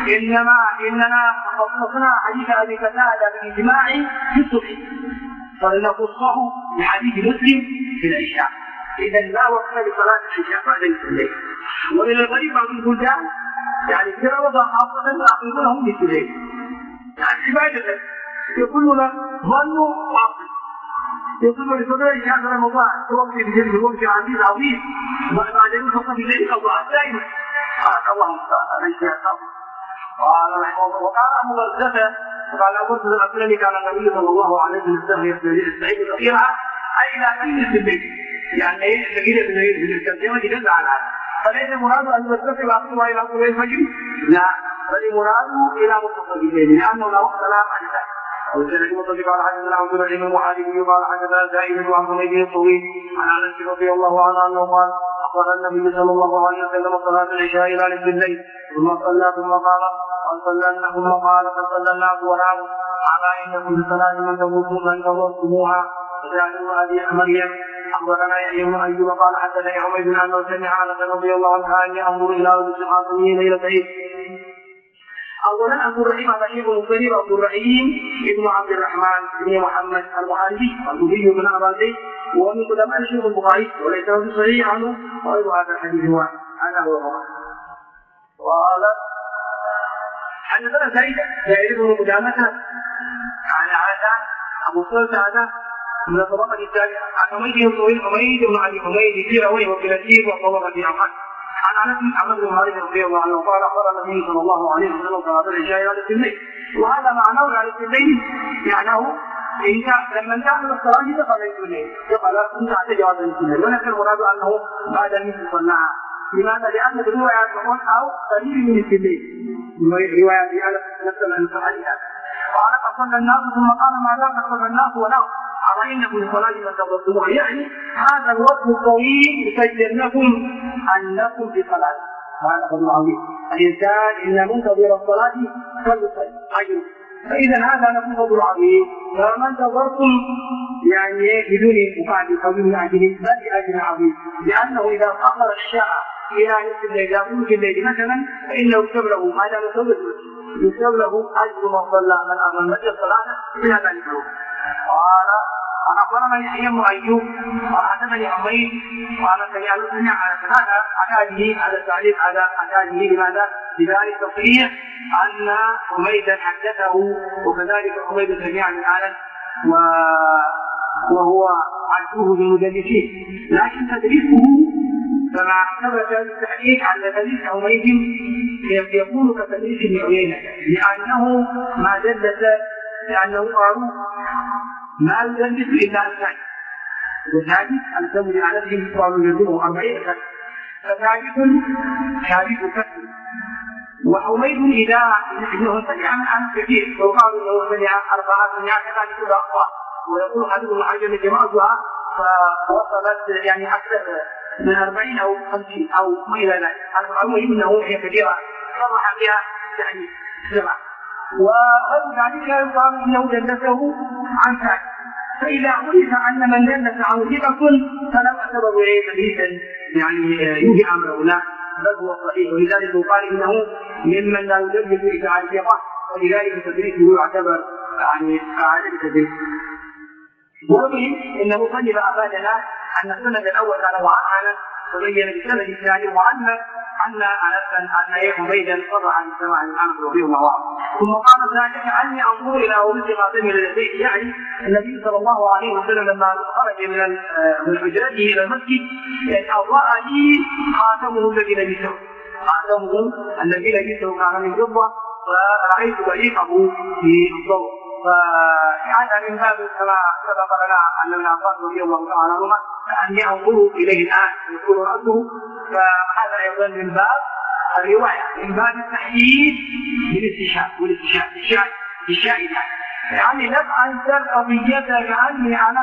اننا خصصنا حديث ابي قتاده بالاجماع في الصبح فلنخصه بحديث مسلم في العشاء. اذا لا وقت لصلاه العشاء بعد الليل. ومن الغريب بعض البلدان يعني في رمضان خاصه يقولونهم مثل الليل يعني عباده يقولون ظنوا واصل يقولون لصدر الشهر رمضان توقف بجنب الوقت عزيز عظيم بعدين يخصص الليل قضاء دائما. قال الله المستعان قال رحمه الله وقال ابو برزه قال ابو برزه الاسلمي كان النبي صلى الله عليه وسلم يستعيد الاخيره اي الى قيمه الليل يعني ايه تقيله الليل من الترجمه يدل على هذا. فليس مراد ان يرتفع الاخيره الى طلوع الفجر لا بل مراده الى منتصف الليل لانه لا وقت لا بعد ذلك. والسند المطلق على حدثنا عبد الرحيم المحاربي قال حدثنا زائد وعن حميد الطويل عن انس رضي الله عنه انه قال اخبر النبي صلى الله عليه وسلم صلاه العشاء الى نصف الليل ثم صلى ثم قال ثم قال فصلى الناس وناموا على انكم بصلاه من تظنوها وجعلوا هذه مريم. اخبرنا يحيى بن ايوب قال حدثني حميد انه سمع انس رضي الله عنه اني انظر الى وجه حاصمه ليله عيد. اولا عبد الرحيم هذا شيخ مختلف. عبد الرحيم ابن عبد الرحمن بن محمد المحاربي الكوفي من ابي ومن قدماء شيخ البخاري وليس له صحيح عنه غير هذا الحديث واحد. هذا هو قال حدثنا زائد بن قدامة عن عادان ابو سلطة هذا من الطبقة الثانية عن حميد الطويل حميد بن ابي حميد في رويه وفي نسيب والطبقة عن عن انس بن عبد المالك رضي الله عنه قال اخبر النبي صلى الله عليه وسلم صلاه العشاء الى نصف الليل. وهذا معناه على نصف الليل معناه انت لما تعمل الصلاه دخل نصف الليل دخل انت على جواز نصف الليل ولكن المراد انه بعد النصف صلاها. لماذا؟ لان في الروايات تقول او قليل من نصف الليل روايه في نفس الصحيحه. قال فصلى الناس ثم قال ماذا فصلى الناس ونام على انكم صلاه من تظنوها يعني هذا الوقت الطويل يسجل لكم انكم في صلاه. هذا هو العظيم. الانسان اذا منتظر الصلاه فليصلي اجر. فاذا هذا له فضل عظيم فما انتظرتم يعني بدون مقابل او بدون اجر بل اجر عظيم لانه اذا اخر الشاء الى نصف الليل الى ثلث الليل مثلا فانه يكتب له ما دام يكتب له اجر من صلى من امن الصلاه الى ذلك الوقت. قال قال اخبرنا يحيى بن ايوب قال حدثني حميد قال سمع على هذا اعتاده على التعليق على اعتاده لماذا؟ بذلك تصريح ان حميدا حدثه وكذلك حميد سمع من انس وهو عدوه بالمدلسين، لكن تدريسه كما ثبت التحقيق على تدريس حميد يكون كتدريس ابن عيينة لأنه ما دلس لأنه قالوا ما يدلس إلا الثاني وثالث أن تمر على ذلك قالوا يجبه 40 سنة فثالث كثير وحميد إذا إنه سمع عن كثير وقالوا إنه سمع 4 سمع كذلك كل أخبار ويقول حديث عجل جماعتها فوصلت يعني أكثر من 40 أو 50 أو ما إلى ذلك. المهم أنه هي كبيرة صرح بها يعني سبعة وغير ذلك يقال أنه جلسه عن ثاني، فإذا عرف أن من جلس عن ثقة فلا يعتبر حديثا يعني يوجي أمره لا بل هو صحيح، ولذلك يقال إنه ممن لا يدرس إلا عن ثقة ولذلك تدريسه يعتبر يعني عدم تدريس. ومهم انه صنف افادنا ان السند الاول كان وعن وبين بالسند الثاني وعن ان حميدا صرح عن السماع عن انس رضي الله عنه، ثم قال ذلك اني انظر الى ولد قاسم الذي يعني النبي صلى الله عليه وسلم لما خرج من حجرته الى المسجد اضاء لي خاتمه الذي لبسه، خاتمه الذي لبسه كان من فضه فرأيت بريقه في الضوء. فهذا من باب كما سبق لنا ان ابن عباس رضي الله تعالى عنهما اني انظر اليه الان يقول راسه، فهذا ايضا من باب الروايه من باب التحديد بالاستشهاد يعني لم انسى قضيه كاني انا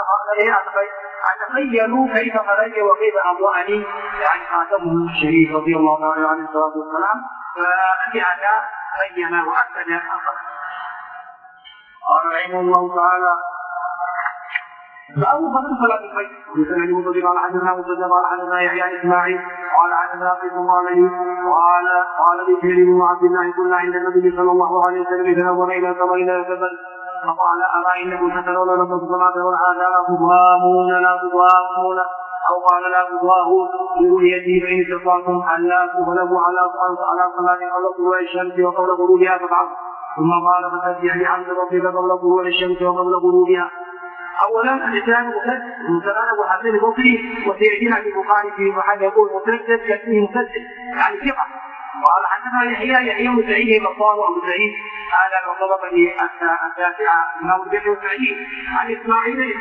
اتخيل كيف خرج وكيف اضاءني يعني خاتمه الشريف رضي الله تعالى عليه الصلاه والسلام، فبهذا بين واكد الخبر. قال رحمه الله تعالى باب فضل صلاة الفجر. وسمع المنذر قال حدثنا مسدد قال حدثنا يحيى اسماعيل قال حدثنا قيس قال لي سهيل بن عبد الله كنا عند النبي صلى الله عليه وسلم اذا نظر الى الى جبل فقال اما انكم سترون ربكم الصلاه والعاد لا تضامون او قال لا تضاهون برؤيته فان استطعتم ان لا تغلبوا على صلاه قبل طلوع الشمس وقبل غروبها فافعلوا. ثم قال فتأتي بعبد ربك قبل طلوع الشمس وقبل غروبها. اولا الاسلام مسدد وحسين البصري وسياتينا في البخاري في محل يقول مسدد كاسمه مسدد يعني ثقه. قال حدثنا يحيى بن سعيد مطار وابو سعيد هذا من طبقه التاسعه امام الجبر السعيد عن اسماعيل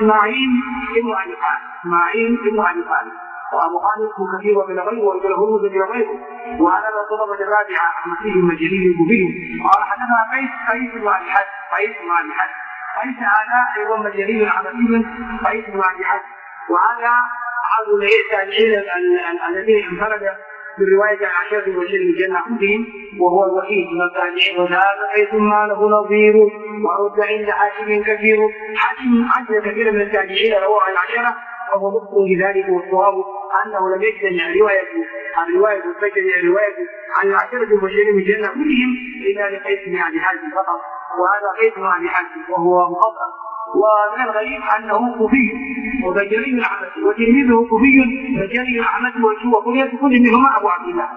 بن ابي خالد وابو خالد كثير ومن غيره وله من غيره وهذا من الطبقه الرابعه احمد بن جليل الكوفي. قال حدثنا قيس بن ابي حاتم قيس هذا ايضا مجري عبدي قيس بن ابي حاتم، وهذا احد التابعين الذين انفرد بالروايه عن عشره المبشرين بالجنه كلهم وهو الوحيد من التابعين، وهذا قيس ما له نظير ورد عند حاكم كثير. حاكم عدد كثير من التابعين رواه عن العشره وهو مخطئ لذلك، والصواب انه لم يجتمع الروايه عن العشره المبشرين بالجنه كلهم الا لقيس بن ابي حاتم فقط، وهذا قيس بن ابي حاتم وهو مخطئ. ومن الغريب انه كوفي وبجري العمل وتلميذه كوفي بجري العمل وكلية كل منهما ابو عبد الله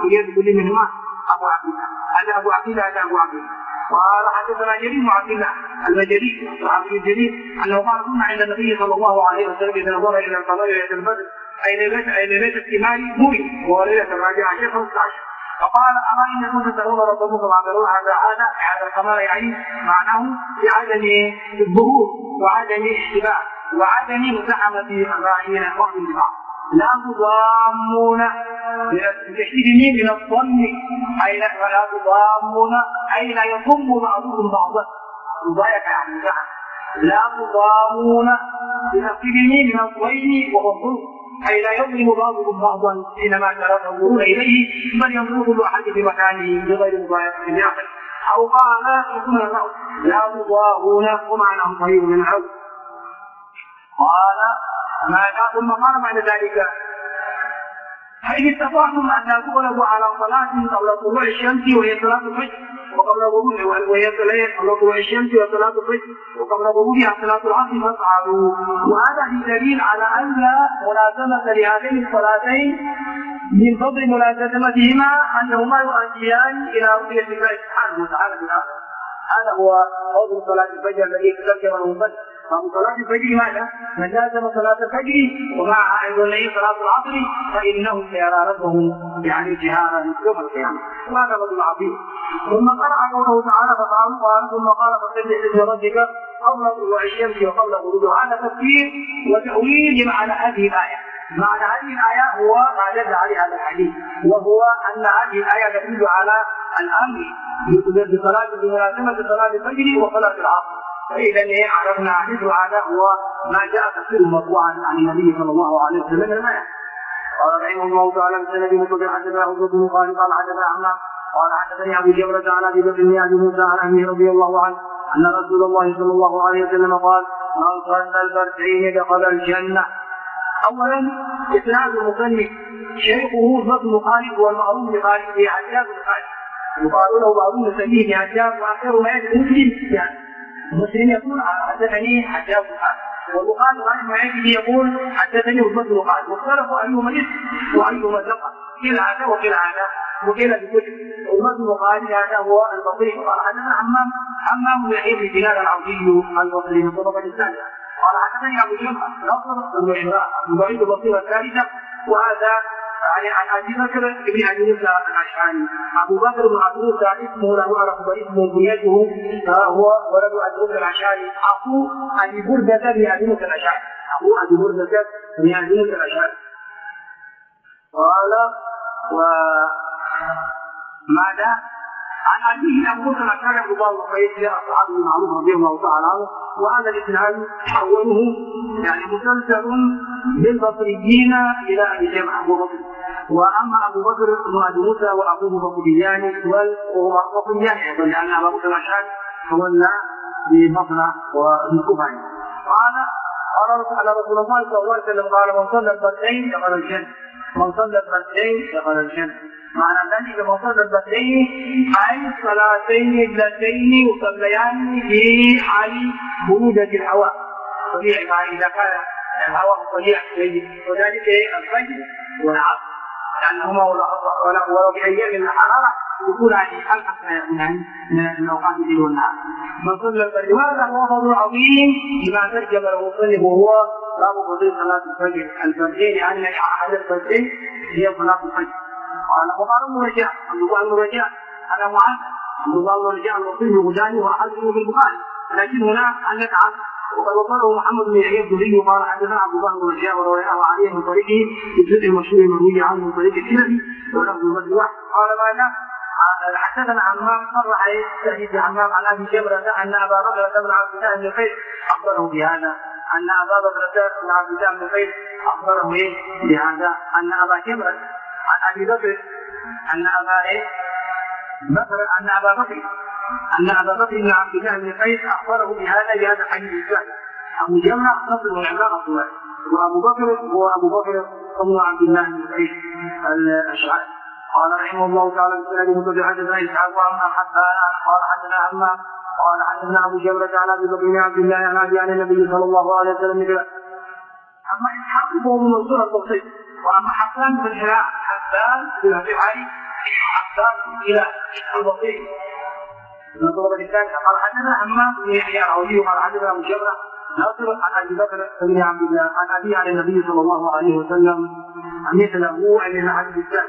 هذا ابو عبد الله. قال حدثنا جرير بن عبد الله المجري الصحابي الجليل انه قال كنا عند النبي صلى الله عليه وسلم اذا نظر الى القمر ليله البدر اي ليله الثمار مري وهو ليله الرابعه 15 فقال اما انكم تترون ربكم كما ترون هذا القمر يعني معناه بعدم الظهور وعدم اشتباه وعدم مزاحمه الراعين وقت البعض. لا تضامون بتشديد من الظن اي لا تضامون اي لا يضم بعضكم بعضا مضايقه يعني لا تضامون بتشديد من الظن وهو الظلم اي لا يظلم بعضكم بعضا حينما تنظرون اليه بل ينظر كل احد بمكانه بغير مضايقه العقل. او قال لا تضاهون ومعناه قريب من العود. قال ثم قال بعد ذلك فإن استطعتم أن لا تغلبوا على صلاة قبل طلوع الشمس وهي صلاة الفجر وقبل غروبها وهي طلوع الشمس وصلاة الفجر وقبل غروبها صلاة العصر فافعلوا. وهذا دليل على أن ملازمة لهذين الصلاتين من فضل ملازمتهما أنهما يؤديان إلى رؤية الله سبحانه وتعالى في الآخرة. هذا هو فضل صلاة الفجر الذي تذكر المصلي. فمن صلاة الفجر ماذا؟ من لازم صلاة الفجر ومعها أيضا صلاة العصر فإنه سيرى ربه يعني جهارا يوم القيامة. وهذا فضل عظيم. ثم قرأ قوله تعالى فقالوا ثم قال فسبح باسم ربك قبل طلوع الشمس وقبل غروبها. هذا تفسير وتأويل لمعنى هذه الآية. معنى هذه الآية هو ما دل عليه هذا الحديث، وهو أن هذه الآية تدل على الأمر بملازمة صلاة الفجر وصلاة العصر. فإذا عرفنا حديث هذا هو ما جاء تفسيره مرفوعا عن النبي صلى الله عليه وسلم الآية. قال رحمه الله تعالى بسند مطلق حدثنا عبد بن خالد قال حدثنا عمار قال حدثني أبو جبرة عن أبي بكر بن أبي موسى عن أبي رضي الله عنه أن رسول الله صلى الله عليه وسلم قال من صلى الفردين دخل الجنة. أولا إسناد المصنف شيخه ابن خالد والمعروف بخالد في حجاج بن خالد يقال له بعضهم يسميه بحجاج وآخر ما يجد مسلم يقول حدثني حجاج بن خالد والبخاري رحمه ما يجد يقول حدثني ابن خالد واختلفوا أيهما اسم وأيهما ثقة كلا هذا وكلا هذا وكلا بكتب. ابن خالد هذا هو البصري قال حدثنا حمام بن يحيى بن دينار العبدي البصري من طبقة الثانية قال حدثني ابو جمعه نصر بن عمران يبين البصيره الثالثه. وهذا عن ابي بكر بن ابي موسى الاشعري. ابو بكر بن ابي موسى اسمه لا يعرف واسمه كنيته هو ولد ابي موسى الاشعري اخو ابي برده بن ابي موسى الاشعري. اخو ابي برده بن ابي موسى الاشعري. قال وماذا؟ عن أبيه أبو موسى الأشعري رضي الله عنه الصحابي المعروف رضي الله تعالى عنه. وهذا الإسناد حوله يعني مسلسل بالبصريين إلى أبي جمع أبو بكر. وأما أبو بكر بن أبي موسى وأبوه بصريان وهما بصريان أيضا لأن أبا موسى الأشعري تولى ببصرة وبالكوفة. قال رسول الله صلى الله عليه وسلم قال من صلى الفردين دخل الجنة. من صلى الفردين دخل الجنة. معنى ذلك من صلى الفردين أي صلاتين اثنتين يصليان في حال برودة الهواء. طبيعي إذا كان الهواء طبيعي وذلك الفجر والعصر لأنهما ولو بأيام الحرارة يكون عليه ألحق من أوقات الليل والنهار. من صلى الفجر وهذا هو فضل عظيم لما ترجم له المصنف وهو باب فضيلة صلاة الفجر الفردين لأن أحد الفردين هي صلاة الفجر. قال وقال ابن رجاء عبد الله بن رجاء أنا معاذ عبد الله بن رجاء الوصي الغزالي وأحده في البخاري لكن هنا عندك عبد. وقد وصله محمد بن يحيى الدوري قال حدثنا عبد الله بن رجاء ورواه عليه من طريقه في الجزء المشهور المروي عنه من طريق الكلبي ولفظ المسجد واحد. قال ماذا؟ حدثنا عمار صرح حديث عمار عن ابي جبره ان ابا بكر بن عبد الله بن قيس اخبره بهذا ان ابا بكر بن عبد الله بن قيس اخبره بهذا ان ابا جبره عن ابي بكر ان ابا بكر بن عبد الله بن قيس اخبره بهذا الحديث الثاني. ابو جمره نصر وعمران الصواري وابو بكر هو ابو بكر بن عبد الله بن قيس الاشعري. قال رحمه الله تعالى بسند مطلق حدثنا اسحاق وعن حبان قال حدثنا عمار قال حدثنا ابو جمره عن ابي بكر بن عبد الله عن ابي عن النبي صلى الله عليه وسلم مثله. اما اسحاق فهو من منصور البصري واما حبان بن الحلاء حبان بن الحلاء حبان الى البصري من طلبة الثاني. قال حدثنا عمار بن يحيى العودي قال حدثنا ابو جمره ناصر عن ابي بكر بن عبد الله عن ابي عن النبي صلى الله عليه وسلم مثله عن الحديث الثاني.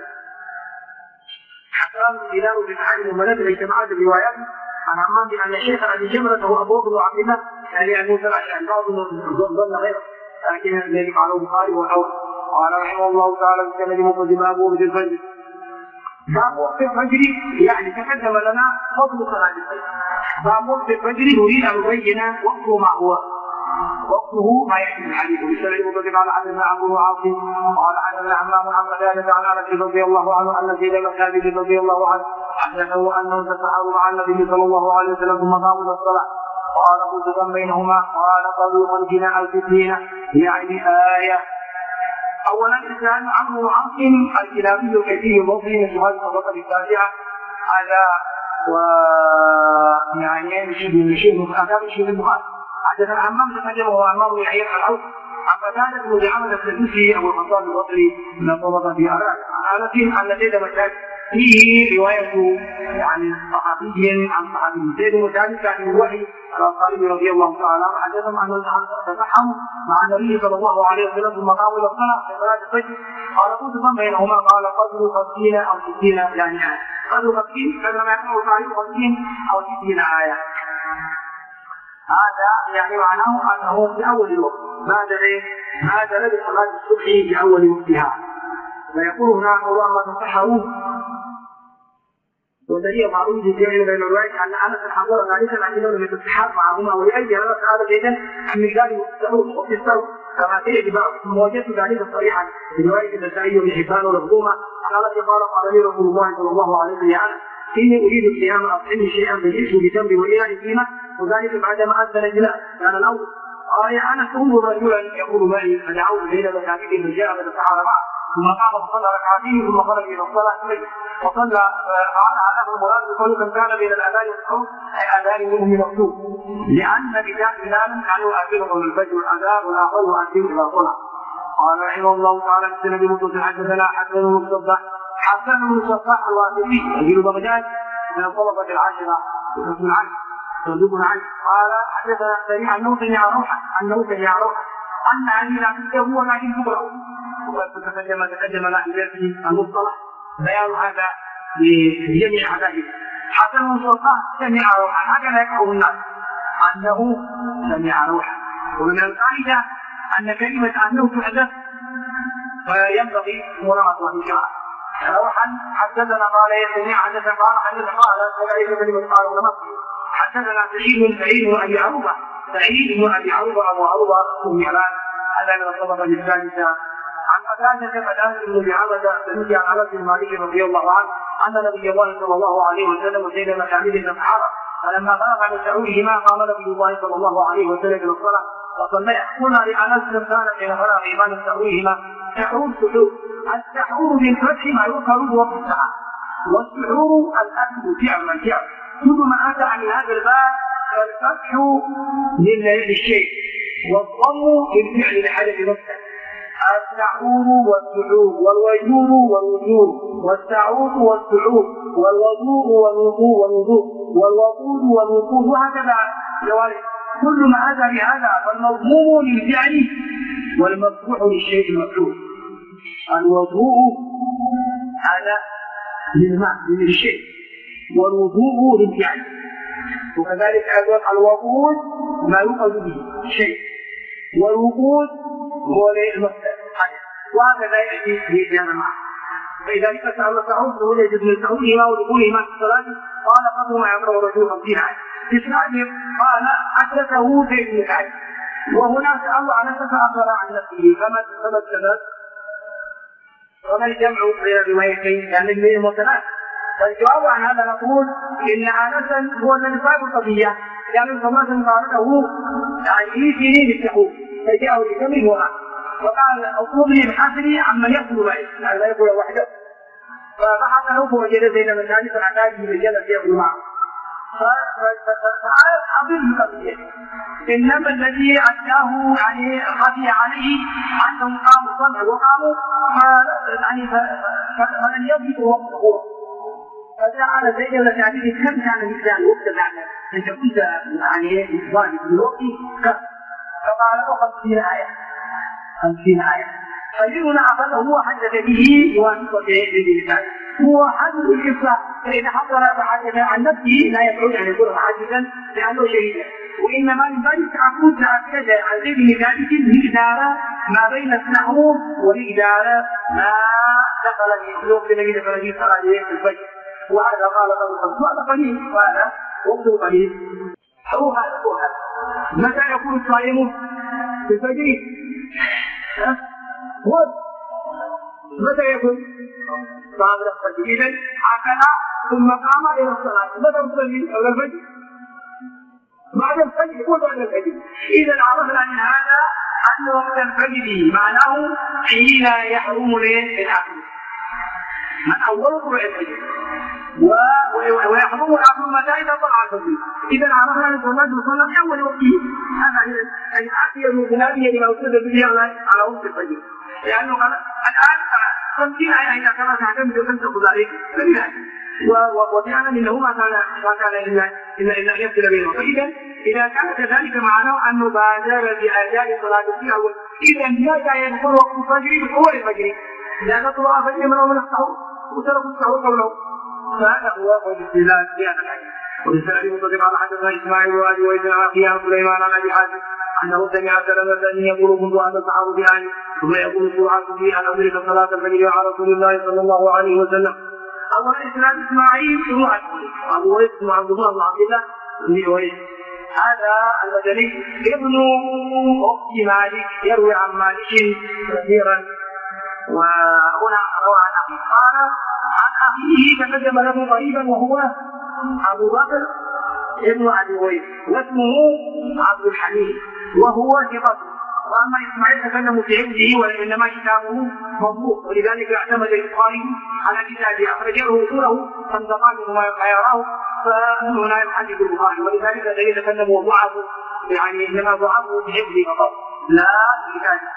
حسان بن هلال بن علي وملك الاجتماعات الروايات عن عمار بان شيخ ابي جمره هو ابو بكر وعبد الله يعني ان موسى الاشعري بعضهم ظن غيره لكن ذلك على البخاري والاول. قال رحمه الله تعالى بسند مقدم ابو بكر الفجر. باب وقت الفجر يعني تقدم لنا فضل صلاه الفجر. باب وقت الفجر نريد ان نبين وقته ما هو وقته ما يحكي الحديث. بسند مقدم على حدثنا عمرو بن عاصم قال حدثنا عمار عن قتاده عن انس رضي الله عنه ان سيدنا الخالد رضي الله عنه حدثه انه تسحر مع النبي صلى الله عليه وسلم ثم قام الى الصلاه. قال قلت بينهما قال طريق الجناء الفتين يعني آية. أولا إنسان عمرو عاصم الكلابي الكثير المصري من شهادة الطبقة التاسعة هذا ويعني يمشي في البخاري. حدثنا عمام بن حجر وهو عمام بن يحيى العوف عن قتادة بن دعامة السدوسي أبو الخطاب البصري من طبقة في أراك عن أنس أن زيد بن ثابت فيه رواية يعني صحابي عن صحابي. زيد بن ثابت كان الوحي على الصحابي رضي الله تعالى عنه حدثهم أنه تزحموا مع النبي صلى الله عليه وسلم ثم قاموا إلى الصلاة في صلاة الفجر قال قلت من بينهما قال قدر 50 أو 60 يعني قدر 50 كما يقول تعريف 50 أو 60 آية. هذا يعني معناه أنه في أول الوقت ماذا لصلاة الصبح في أول وقتها. ويقول هناك اللهم تسحرون ودليل معروف جدا بين الروايات أن أنس حضر ذلك لكنه لم يتسحر معهما ولأجل هذا تعالى جدا أن مقدار السحور وقت السحور كما في بعض وجدت ذلك صريحا في رواية النسائي وابن حبان والمخزومة قالت قال لي رسول الله صلى الله عليه وسلم إني أريد القيام أطعمني شيئا فجئت بتمر وإله قيمة وذلك بعدما أذن بلال كان الأول قال يا أنس انظر رجلا يقول معي فدعوت بين مكاتبه فجاء فتسحر معه ثم قام فصلى ركعتين ثم خرج إلى الصلاة وصلى فعلى هذا المراد بقول من كان بين الأذان والصوت أي أذان منه من مكتوب لأن رجال بلالا كانوا يؤذنهم الفجر والأذان والآخر يؤذن إلى الصلاة. قال رحمه الله تعالى في السند بن حدثنا حسن بن الصباح الواسطي رجل بغداد من الطلبة العاشرة ابن العشر صدوق عنه قال حدثنا سمع أنه سمع روحا أن علي لا هو لكن كبره وقد تقدم ناحيته المصطلح بيان هذا لجميع حدائثه. حسن الصباح سمع روحا هكذا يقول الناس أنه سمع روحا. ومن القاعدة أن كلمة أنه تحدث فينبغي مراعاتها في الشرع. روحا حدثنا قال يسمع حدثنا قال وليس كلمة قال ولا حدثنا سعيد بن أبي عروبة أبو عروبة بن يعلان هذا من الطبقة الثالثة عن قتادة بن دعامة سمع عن أنس بن مالك رضي الله عنه أن نبي الله صلى الله عليه وسلم سيد مكامل الصحابة فلما بلغ عن شعورهما قام نبي الله صلى الله عليه وسلم إلى الصلاة وصلى قلنا لأنس كان حين بلغ إيمان شعورهما سحور سحور. السحور بالفتح ما يقرب وقت الساعة والسحور الأكل فعل كل ما أتى عن هذا الباب فالفتح للشيء والضم للفعل لحدث نفسه. السحور والسحور والوجور والوجور والسعور والسعور والوضوء والوضوء والوقود والوقود وهكذا جوارح كل ما أتى بهذا فالمضموم للفعل والمفتوح للشيء المفتوح. الوضوء هذا للماء للشيء والوضوء للفعل وكذلك أيضا الوقود ما يوقد به شيء والوقود هو للمفتوح وهكذا يأتي في جمع. فإذا سأل سعود هو يجب من سعودهما ودخولهما في الصلاة قال قدر ما يقرأ الرجل 50 آية. في إسناده قال حدثه زيد بن ثابت وهنا سأل عن أخبر عن نفسه كما السبب وما الجمع بين الروايتين لأن الجميع متناسب. فالجواب عن هذا نقول إن أنسا هو الذي صاحب القضية لأن الصلاة قال له يجيني بالسحور فجاءه بكم وراء وقال اطلب لي بحثني عمن يقول معي لا يقول وحده فبحث له فوجد زين من ذلك فأتاه بالرجال يقول معه. فعاد أظن القضية إنما الذي أتاه يعني خفي عليه أنهم قاموا صنع وقاموا فلن يضبط وقته فجعل زيد بن ثابت كم كان مثال وقت ذلك أنت كنت يعني ضابط بالوقت فقال له 50 آية فجئنا أخذه وحدث به وانقض به هو حدث القصة فإذا حضر فحدث عن نفسه لا يبعد أن يكون حادثا لأنه شهيدا وإنما من ذلك أقول تأكد عن زيد بن ثابت مقدار ما بين السحور ومقدار ما دخل في الوقت الذي دخل فيه صلاة الفجر وهذا قال هذا قليل وهذا وقته قليل. هو هذا متى يكون الصائم في الفجر؟ متى يكون؟ بعد الفجر. إذن هكذا ثم قام إلى الصلاة متى يصلي قبل الفجر؟ بعد الفجر يكون بعد الفجر. إذن عرفنا من هذا أن وقت الفجر معناه حين يحرم الأكل من أول طلوع الفجر ويحرم العقل متى إذا طلع الفجر. إذا عرفنا أن الصلاة والصلاة في أول وقته، هذا يعني أحيان بلادية إلى وسط الدنيا على وقت الفجر، لأنه الآن 50 آية إذا كانت تعتمد أن تأخذ عليك وفعلا إنه ما كان إلا أن يفصل بينهم. فإذا إذا كان كذلك معناه أنه بادر بأداء صلاة في أول، إذا متى يدخل وقت الفجر؟ بطول الفجر، لأن طلوع الفجر من السحور وتركوا السحور قبله، فهذا هو وجه استدلال في هذا الحديث. وبالتالي مصدق على حدثنا إسماعيل وأبي وإسحاق فيها سليمان عن أبي حاتم أنه سمع سلمة يقول كنت أنا الصحابة بآية ثم يقول سرعة في أن أدرك صلاة الفجر على رسول الله صلى الله عليه وسلم. أول إسناد إسماعيل ثم أبو ويس ثم عبد الله بن عبد الله بن ويس. هذا المدني ابن أخت مالك يروي عن مالك كثيرا، وهنا روى عن أبي قال عن أخيه تقدم له قريبا وهو أبو بكر ابن أبي ويس واسمه عبد الحميد وهو ثقة. وأما إسماعيل تكلم في علمه وإنما كتابه مضبوط، ولذلك اعتمد البخاري على كتابه أخرجه أصوله فانتقى ما يراه، فهنا يحدث البخاري، ولذلك الذي يتكلم وضعه يعني إنما ضعفه في علمه فقط لا في كتابه.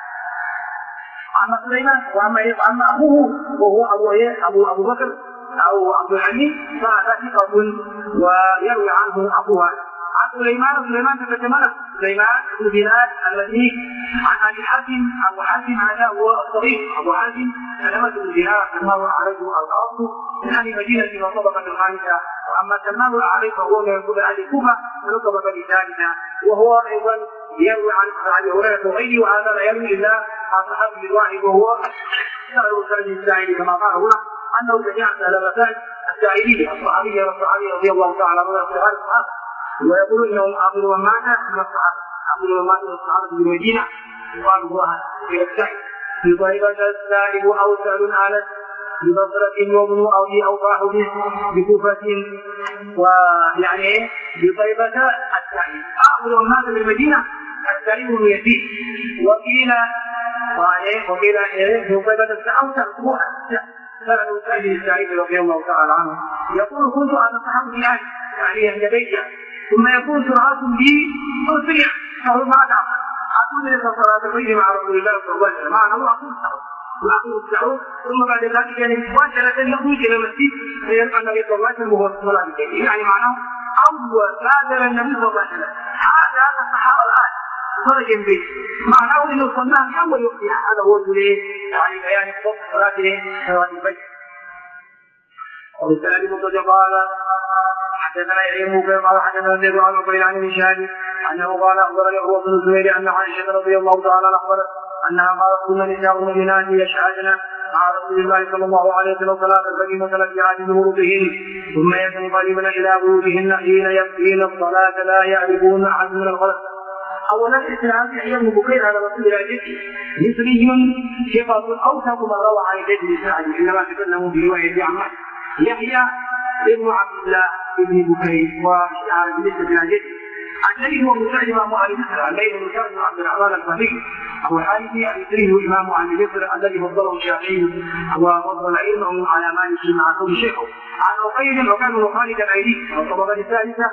أما سليمان وأما أبوه وهو أبو بكر أو عبد الحميد فهذا ثقة ويروي عنه أبوها. عن سليمان تكلم سليمان بن بلال الذي عن أبي حاتم. أبو حاتم هذا هو الصغير، أبو حاتم سلمة بن بلال كما هو أعرج الأرض من أهل المدينة في الطبقة الخامسة، وأما سلمان الأعرج فهو من أهل الكوفة من الطبقة الثالثة، وهو أيضا يروي عن أبي هريرة وغيره، وهذا لا يروي إلا عن صحابي الواحد وهو سلمة الساعدي كما قال هنا أنه سمع سلمة الساعدي الصحابي رضي الله تعالى عنه ويقول انهم اخر من مات من الصحابه، اخر من مات من الصحابه في المدينه يقال هو في السعي في طيبه السائب او سهل انس ببصره وابن او صاحب بكوفه، ويعني بطيبه السعي اخر من مات في المدينه السعي بن يزيد، وقيل في طيبه السعي او سهل سأل سعيد السعيد رضي الله تعالى عنه يقول كنت على الصحابه يعني عند بيتي ثم يكون سرعات لي أسرع فهو بعد أقول لك صلاة الفجر مع رسول الله صلى الله عليه وسلم معنا وأقول السعود ثم بعد ذلك يعني مباشرة يخرج إلى المسجد فيلقى النبي صلى الله عليه وسلم وهو صلاة الفجر، يعني معناه أول بادر النبي صلى الله عليه وسلم هذا الصحابة الآن خرج به معناه أنه صلاها في أول وقتها، هذا هو يعني بيان فضل صلاة الفجر. وبالتالي مصدق قال حدثنا يحيى بن قال حدثنا زيد عن عقيل عن هشام انه قال اخبرني عروه بن الزبير ان عائشه رضي الله تعالى عنها اخبرت انها قالت كنا نساء المدينه يشهدن مع رسول الله صلى الله عليه وسلم صلاه الفجر متلجعات بمروقهن ثم ينقلبن الى بيوتهن حين يقضين الصلاه لا يعرفون احد من الخلق. اولا الاسلام يحيى بن بكير على رسول الله مصري ثقه اوثق من روى عن زيد بن سعد انما تكلموا بروايه عمار. يحيى ابن عبد الله ابن بكير وشعر بالنسبه الى جده الذي هو مساعد امام اهل مصر، الذي هو مساعد عبد الرحمن الفهمي ابو حنيفه الذي هو امام اهل مصر الذي فضله الشافعي وفضل علمه على مالك مع كل شيخه. عن عقيل وكان خالدا ايدي والطبقه الثالثه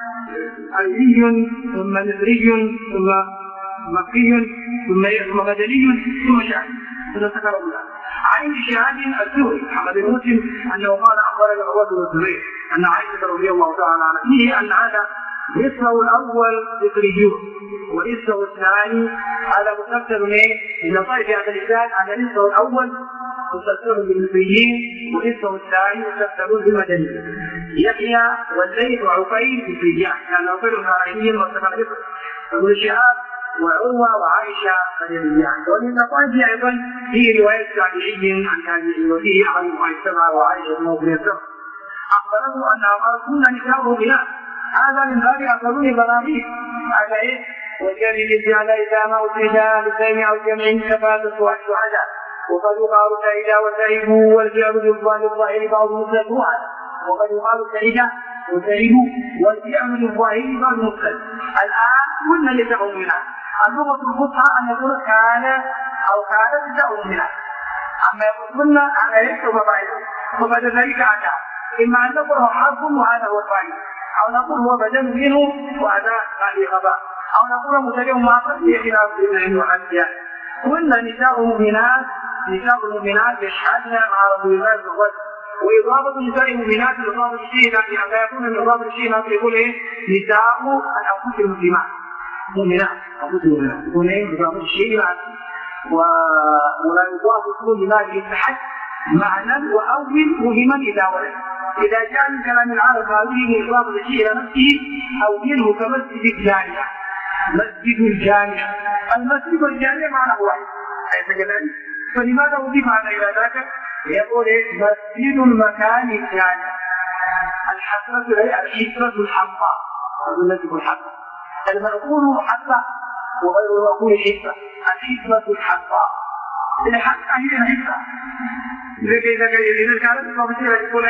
ايدي ثم مصري ثم مكي ثم مدني ثم شافعي فتذكر عن ابن شهاب الزهري محمد بن مسلم انه قال اخبرني عروه بن الزبير ان عائشه رضي الله تعالى عنها فيه ان هذا نصفه الاول ذكريون ونصفه الثاني هذا مسلسل من طائف هذا الانسان ان نصفه الاول مسلسل بالمصريين ونصفه الثاني مسلسل بالمدنيين. يحيى والزيد وعقيل بالسجاع كان عقيل الخارجي والسفر ابن شهاب وعروة وعائشة مدنيان. ومن الطائف أيضا في رواية تابعي عن تابعي وفيه أحد عن السبعة وعائشة بن السبع أخبرته أنها قالت كنا نساء بناء هذا من باب أخذون براميل على إيه وكان الإنسان إذا ما أتينا لسين أو جمع كفاة الشهداء وقد يقال سعيدا وسعيدوا والفعل بالظاهر الظاهر بعض مسلموها وقد يقال سعيدا وسعيدوا والفعل بالظاهر بعض مسلم. الآن كنا نساء بناء اللغة الفصحى أن يقول كان أو كانت نساء بناء، أما يقول كنا أنا يكتب بعيدا وبعد ذلك أتى إما أن نقول هو حرف وهذا هو الفاعل، أو نقول هو بدل منه وهذا ما في خبر، أو نقول مبتدأ مؤخر في خلاف العلم والأنبياء. كنا نساء المؤمنات يشهدن مع رسول الله صلى الله عليه وسلم. وإضافة نساء المؤمنات لإضافة الشيء لا يكون من إضافة الشيء لا يقول نساء الأنفس المسلمات مؤمنات أنفس المؤمنات يقول إضافة الشيء ولا يضاف كل ما يتحد معنى وأول مهما إذا ولد. إذا جاء من كلام العرب هذه إضافة الشيء إلى نفسه أو منه كمسجد الجامع. مسجد الجامع، المسجد والجامع معنى واحد، أليس كذلك؟ فلماذا أضيف هذا إلى ذاك؟ يقول مسجد المكان الجامع. الحسرة هي الحسرة الحمراء، المسجد الحمراء. المأكول حسرة وغير المأكول حسرة. الحسرة الحمراء. الحسرة هي الحسرة. إذا كانت الكوميسية يقول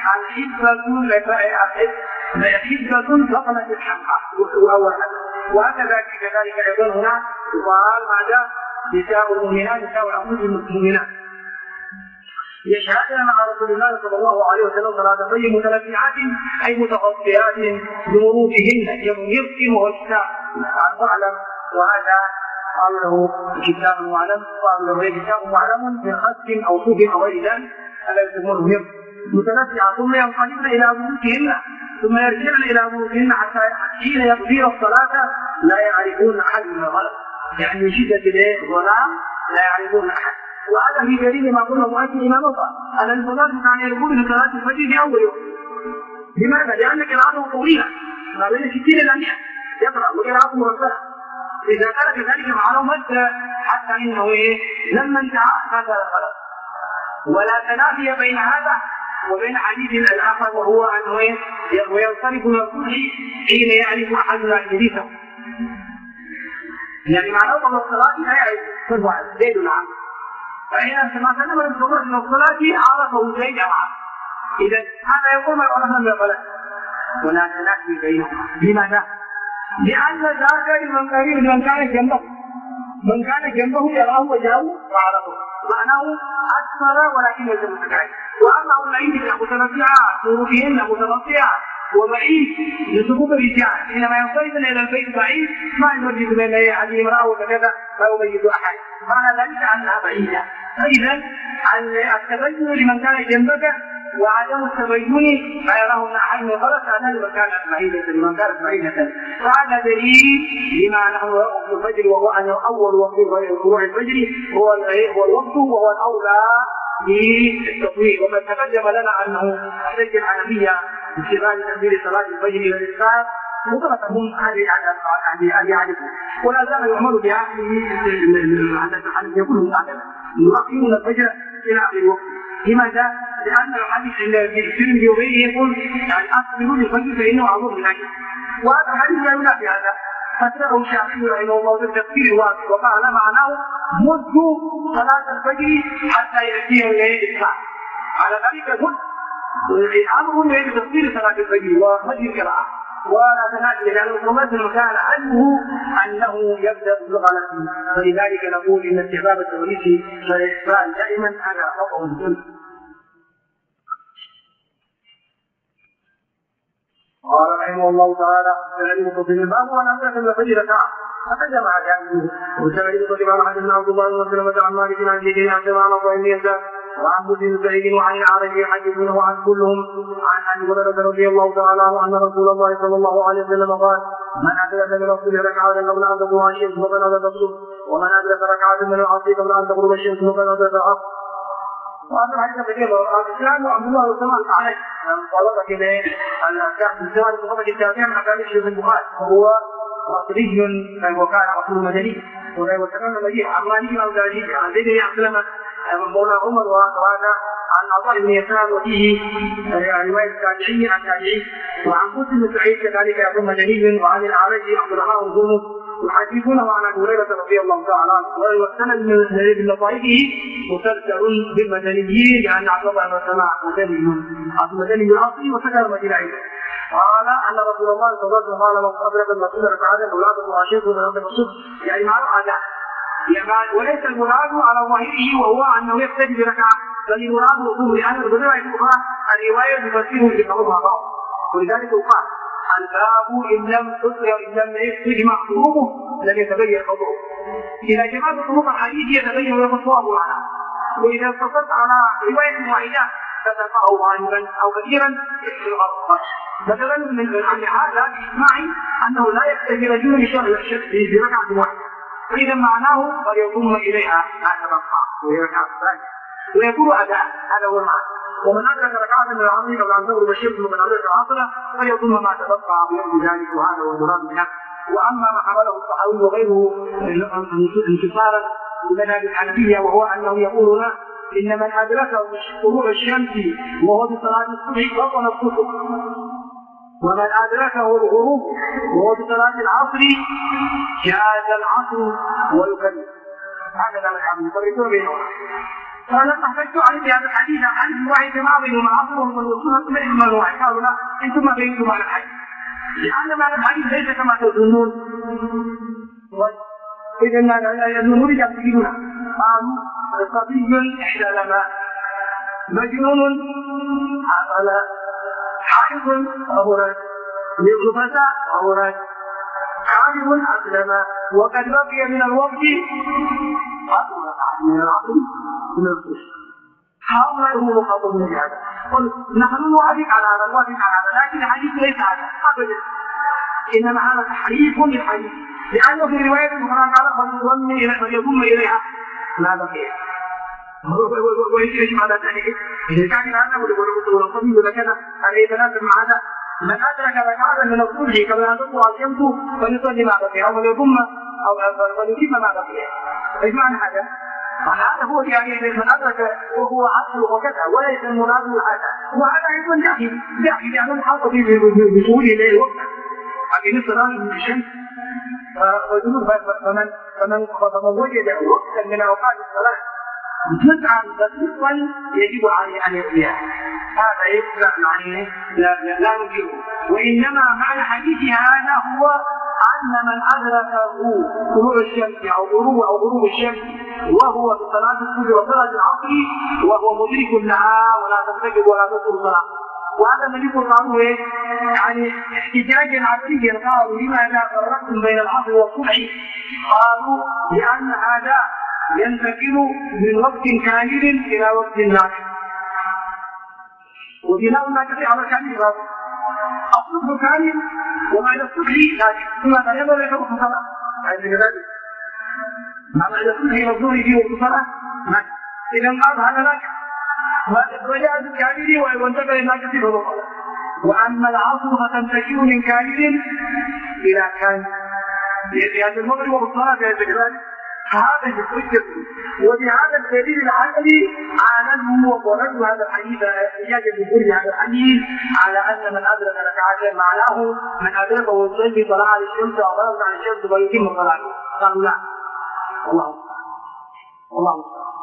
الحسبة بطلت الحمراء وأول حدث. وهكذا كذلك أيضا هنا يقال ماذا؟ نساء المؤمنات نساء الأنفس المؤمنات يشهدن مع رسول الله صلى الله عليه وسلم صلاة طيب متلفعات أي متغطيات بمروجهن يمكن والشتاء أعلم. وهذا قال له كتاب معلم، قال له كتاب معلم من خط أو صوف أو غير ذلك ألا يسمونه متلفعة ثم ينقلبن إلى بيوتهن ثم يرجعن إلى بيوتهن حتى حين يقضين الصلاة لا يعرفون أحد من الغلط، يعني من شدة الظلام لا يعرفون أحد. وهذا في دليل ما قلنا مؤكد إمام الله أن الصلاة كان يقول في صلاة الفجر في أول يوم. لماذا؟ لأن قراءته طويلة ما بين 60 إلى 100 يقرأ وقراءته مرسلة. إذا كان كذلك معناه مد حتى إنه لما انتهى هذا الغلط. ولا تنافي بين هذا وبين حديث الآخر وهو أنه وينصرف من الصبح حين يعرف أحدنا جليسه. يعني معناه أن الصلاة لا يعرف فهو زيد العام. فإذا كما سلم الصبح من الصلاة عرفه زيد العام. إذا هذا يقوم الأمر من الغلط. ولا تنافي بينهما. لماذا؟ لأن ذاك لمن كان جنبه. من كان جنبه يراه وجهه وعرفه. معناه أكثر ولكن ليس متكعب. وأما أولئك متنفعات ظروفهن متنفعات وبعيد لصفوف الرجال حينما ينصرفن إلى البيت بعيد ما يوجد بين هذه امرأة وكذا لا يميز أحد. معنى ذلك أنها بعيدة. فإذا التبين لمن كان جنبك وعدم التبين لا يراه أحد من غلط هذا لمن كانت بعيدة. فهذا دليل لما نحن في الفجر وهو أن أول وقت طلوع الفجر هو الوقت وهو الأولى بالتطويل. وقد تقدم لنا أنه حديث الحنفية باستقبال تكبير صلاة الفجر إلى الإسفار مطلقة أن يعرفوا ولا زال يعمل بها حتى يكون هكذا يؤخرون الفجر إلى آخر الوقت. لماذا؟ لأن الحديث في الترمذي وغيره يقول يعني أكبروا للفجر فإنه أعظم من أجل. وهذا الحديث لا ينافي هذا. فسره الشافعي رحمه الله في التفسير الواقع وقال معناه مدوا صلاة الفجر حتى يأتيه الإسفار. على ذلك مد الأمر بتفسير صلاة الفجر وفجر القراءة ولا تنافي لأن الرسول كان عنه أنه يبدأ بالغلط. فلذلك نقول إن استحباب التغليس والإسفار دائما هذا خطأ مسلم. قال رحمه الله تعالى الذي يقصد الباب وأن أمسك الفجر ركعة فقدم على عنه وسعيد قدم حدثنا عبد الله بن مسلمة عن مالك عن جدين عن سمعان وإن يسار وعن مسلم سعيد وعن العربي يحدثونه وعن كلهم عن ابي هريره رضي الله تعالى عنه ان رسول الله صلى الله عليه وسلم قال من ادرك من الصبح ركعه قبل ان تطلع الشمس فقد ادرك الصبح ومن ادرك ركعه من العصر قبل ان تغرب الشمس فقد ادرك العصر. وهذا الحديث كثير الاسلام وعبد الله بن سلمان عليه طلب كده الكعب بن سلمان طلب التابعين عن ابي في البخاري وهو مصري وكان رسول مدني وكان مدينه عماني او داري عن زيد بن اسلم مولى عمر وهذا عن عطاء بن يسار وفيه روايه التابعي عن تابعي وعن قوس بن سعيد كذلك يكون مدني وعن العرجي عبد الرحمن بن يحدثونه عن ابي هريره رضي الله تعالى عنه والسند من لطائفه مسلسل بالمدنيين لان عبد الله بن سلام مدني الاصلي وسكن مدينه ايضا. قال ان رسول الله صلى الله عليه وسلم قال من ادرك المسجد ركعه اولاد المعاشر من رب الصبح يعني معنى هذا وليس المراد على ظاهره وهو انه يقتدي بركعه بل المراد وصول لأن الرواية الأخرى الرواية تفسره بقولها بعض، ولذلك قال الباب إن لم يجمع طرقه لم يتبين موضوعه. إذا جمعت طرق الحديث يتبين لك الصواب عنها، وإذا اقتصرت على رواية واحدة فتقع غالبا أو كثيرا في الغرب. مثلا من هذا بإجماع أنه لا يكتفي رجل بشرع الشك في ركعة واحدة، فإذا معناه فليضم إليها ما تبقى وهي ركعة ثانية ويكون أداء. هذا هو المعنى. ومن أدرك ركعة من العظيم قبل أن تغرب الشمس ومن أدرك العاصرة فليضم ما تبقى بيد ذلك، وهذا هو المراد منه. وأما ما حمله الطحاوي وغيره انتصارا لمذهب الحنفية وهو أنه يقولون إن من أدركه طلوع الشمس وهو بصلاة الصبح بطل الكفر، ومن أدركه الغروب وهو بصلاة العصر جاز العصر ويكمل. هكذا الحمد يفرقون بينهما. فأنا احتجت عليه في هذا الحديث عن حديث واحد جماعة بينهما العصر والسنة من إجمال واحد. قالوا لا أنتم ما بينتم على الحديث، لأن معنى الحديث ليس كما تظنون. إذا لا يظنون يقتلون. قالوا صبي احتلم، مجنون عقل، حائض طهرت، لغفة طهرت، كاذب أسلم، وقد بقي من الوقت من العصر من الصبح. هؤلاء هم مخاطبون بهذا. قل نحن نوافق على هذا لكن الحديث ليس هذا أبدا، إنما هذا تحريف للحديث، لأنه في رواية الأخرى قال فليضم إليها ما بقي. ويجب على ذلك إذا كان هذا والصبي وكذا هذا يتناسب مع هذا. من أدرك ركعة من الصبح قبل أن تطلع الشمس فليصلي ما بقي أو فليضم أو فليتم ما بقي. إيش معنى هذا؟ هذا هو يعني من أدرك وهو عصر وكذا وليس المراد هذا، وهذا أيضا جاهل لأنه حاط في بطوله للوقت لكن الصلاة من الشمس فمن وجد وقتا من أوقات الصلاة متعا دقيقا يجب عليه أن يقضيها. هذا يقضى يعني لا يمكنه. وإنما معنى حديث هذا هو أن من أدركه طلوع الشمس أو غروب الشمس وهو في صلاة الصبح وصلاة العصر وهو مدرك لها ولا تنتقد ولا تطلب صلاة. وهذا الذي قالوا يعني احتجاجا عقليا قالوا لماذا فرقتم بين العصر والصبح؟ قالوا لأن هذا ينتقل من وقت كامل إلى وقت ناقص، وبناء الناقص على كامل الصبح كامل وبعد الصبح ناقص، ثم تنظر إلى وقت صلاة. هذا كذلك ما بعد الصبح إلى الظهر في وقت صلاة ناقص. إذا قال هذا ناقص وجاء بالكامل وانتقل الناقص إلى الظهر. وأما العصر فتنتقل من كامل إلى كامل، لأن المغرب والصلاة كذلك. هذا الحجة، وبهذا الدليل العقلي عانته وقرروا هذا الحديث احتجاج بكل هذا الحديث على أن من أدرك ركعتين معناه من أدركه ويصلي طلع على الشمس أو غربت على الشمس ويتم صلاته. قالوا لا. الله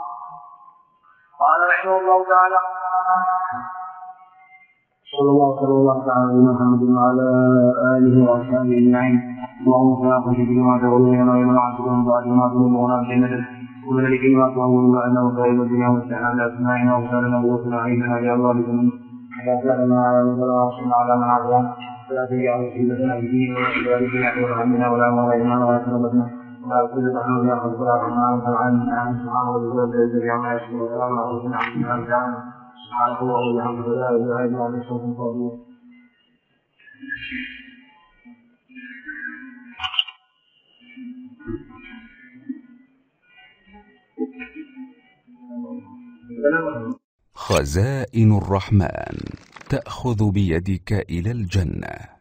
قال رحمه الله تعالى صلى الله تعالى على محمد وعلى آله وأصحابه أجمعين. اللهم صل على سيدنا وسلم وإلى عبدكم بعد ما تقولون بجنة وذلك ما تقولون أنه خير الدنيا والسلام على أسمائنا وسلم وسلم علينا يا الله بكم إذا سلمنا على من وصلنا على من عرضنا فلا تجعل مصيبتنا في ديننا ولا تجعل همنا ولا مغيرنا ولا كربتنا ولا كل تحمل يا خلق الرحمن فالعن سبحانه وتعالى الذي يعمل يشكر وسلام على رسولنا محمد تعالى سبحانه وبحمده لا إله إلا أنت أستغفرك وأتوب إليك. خزائن الرحمن تأخذ بيدك إلى الجنة.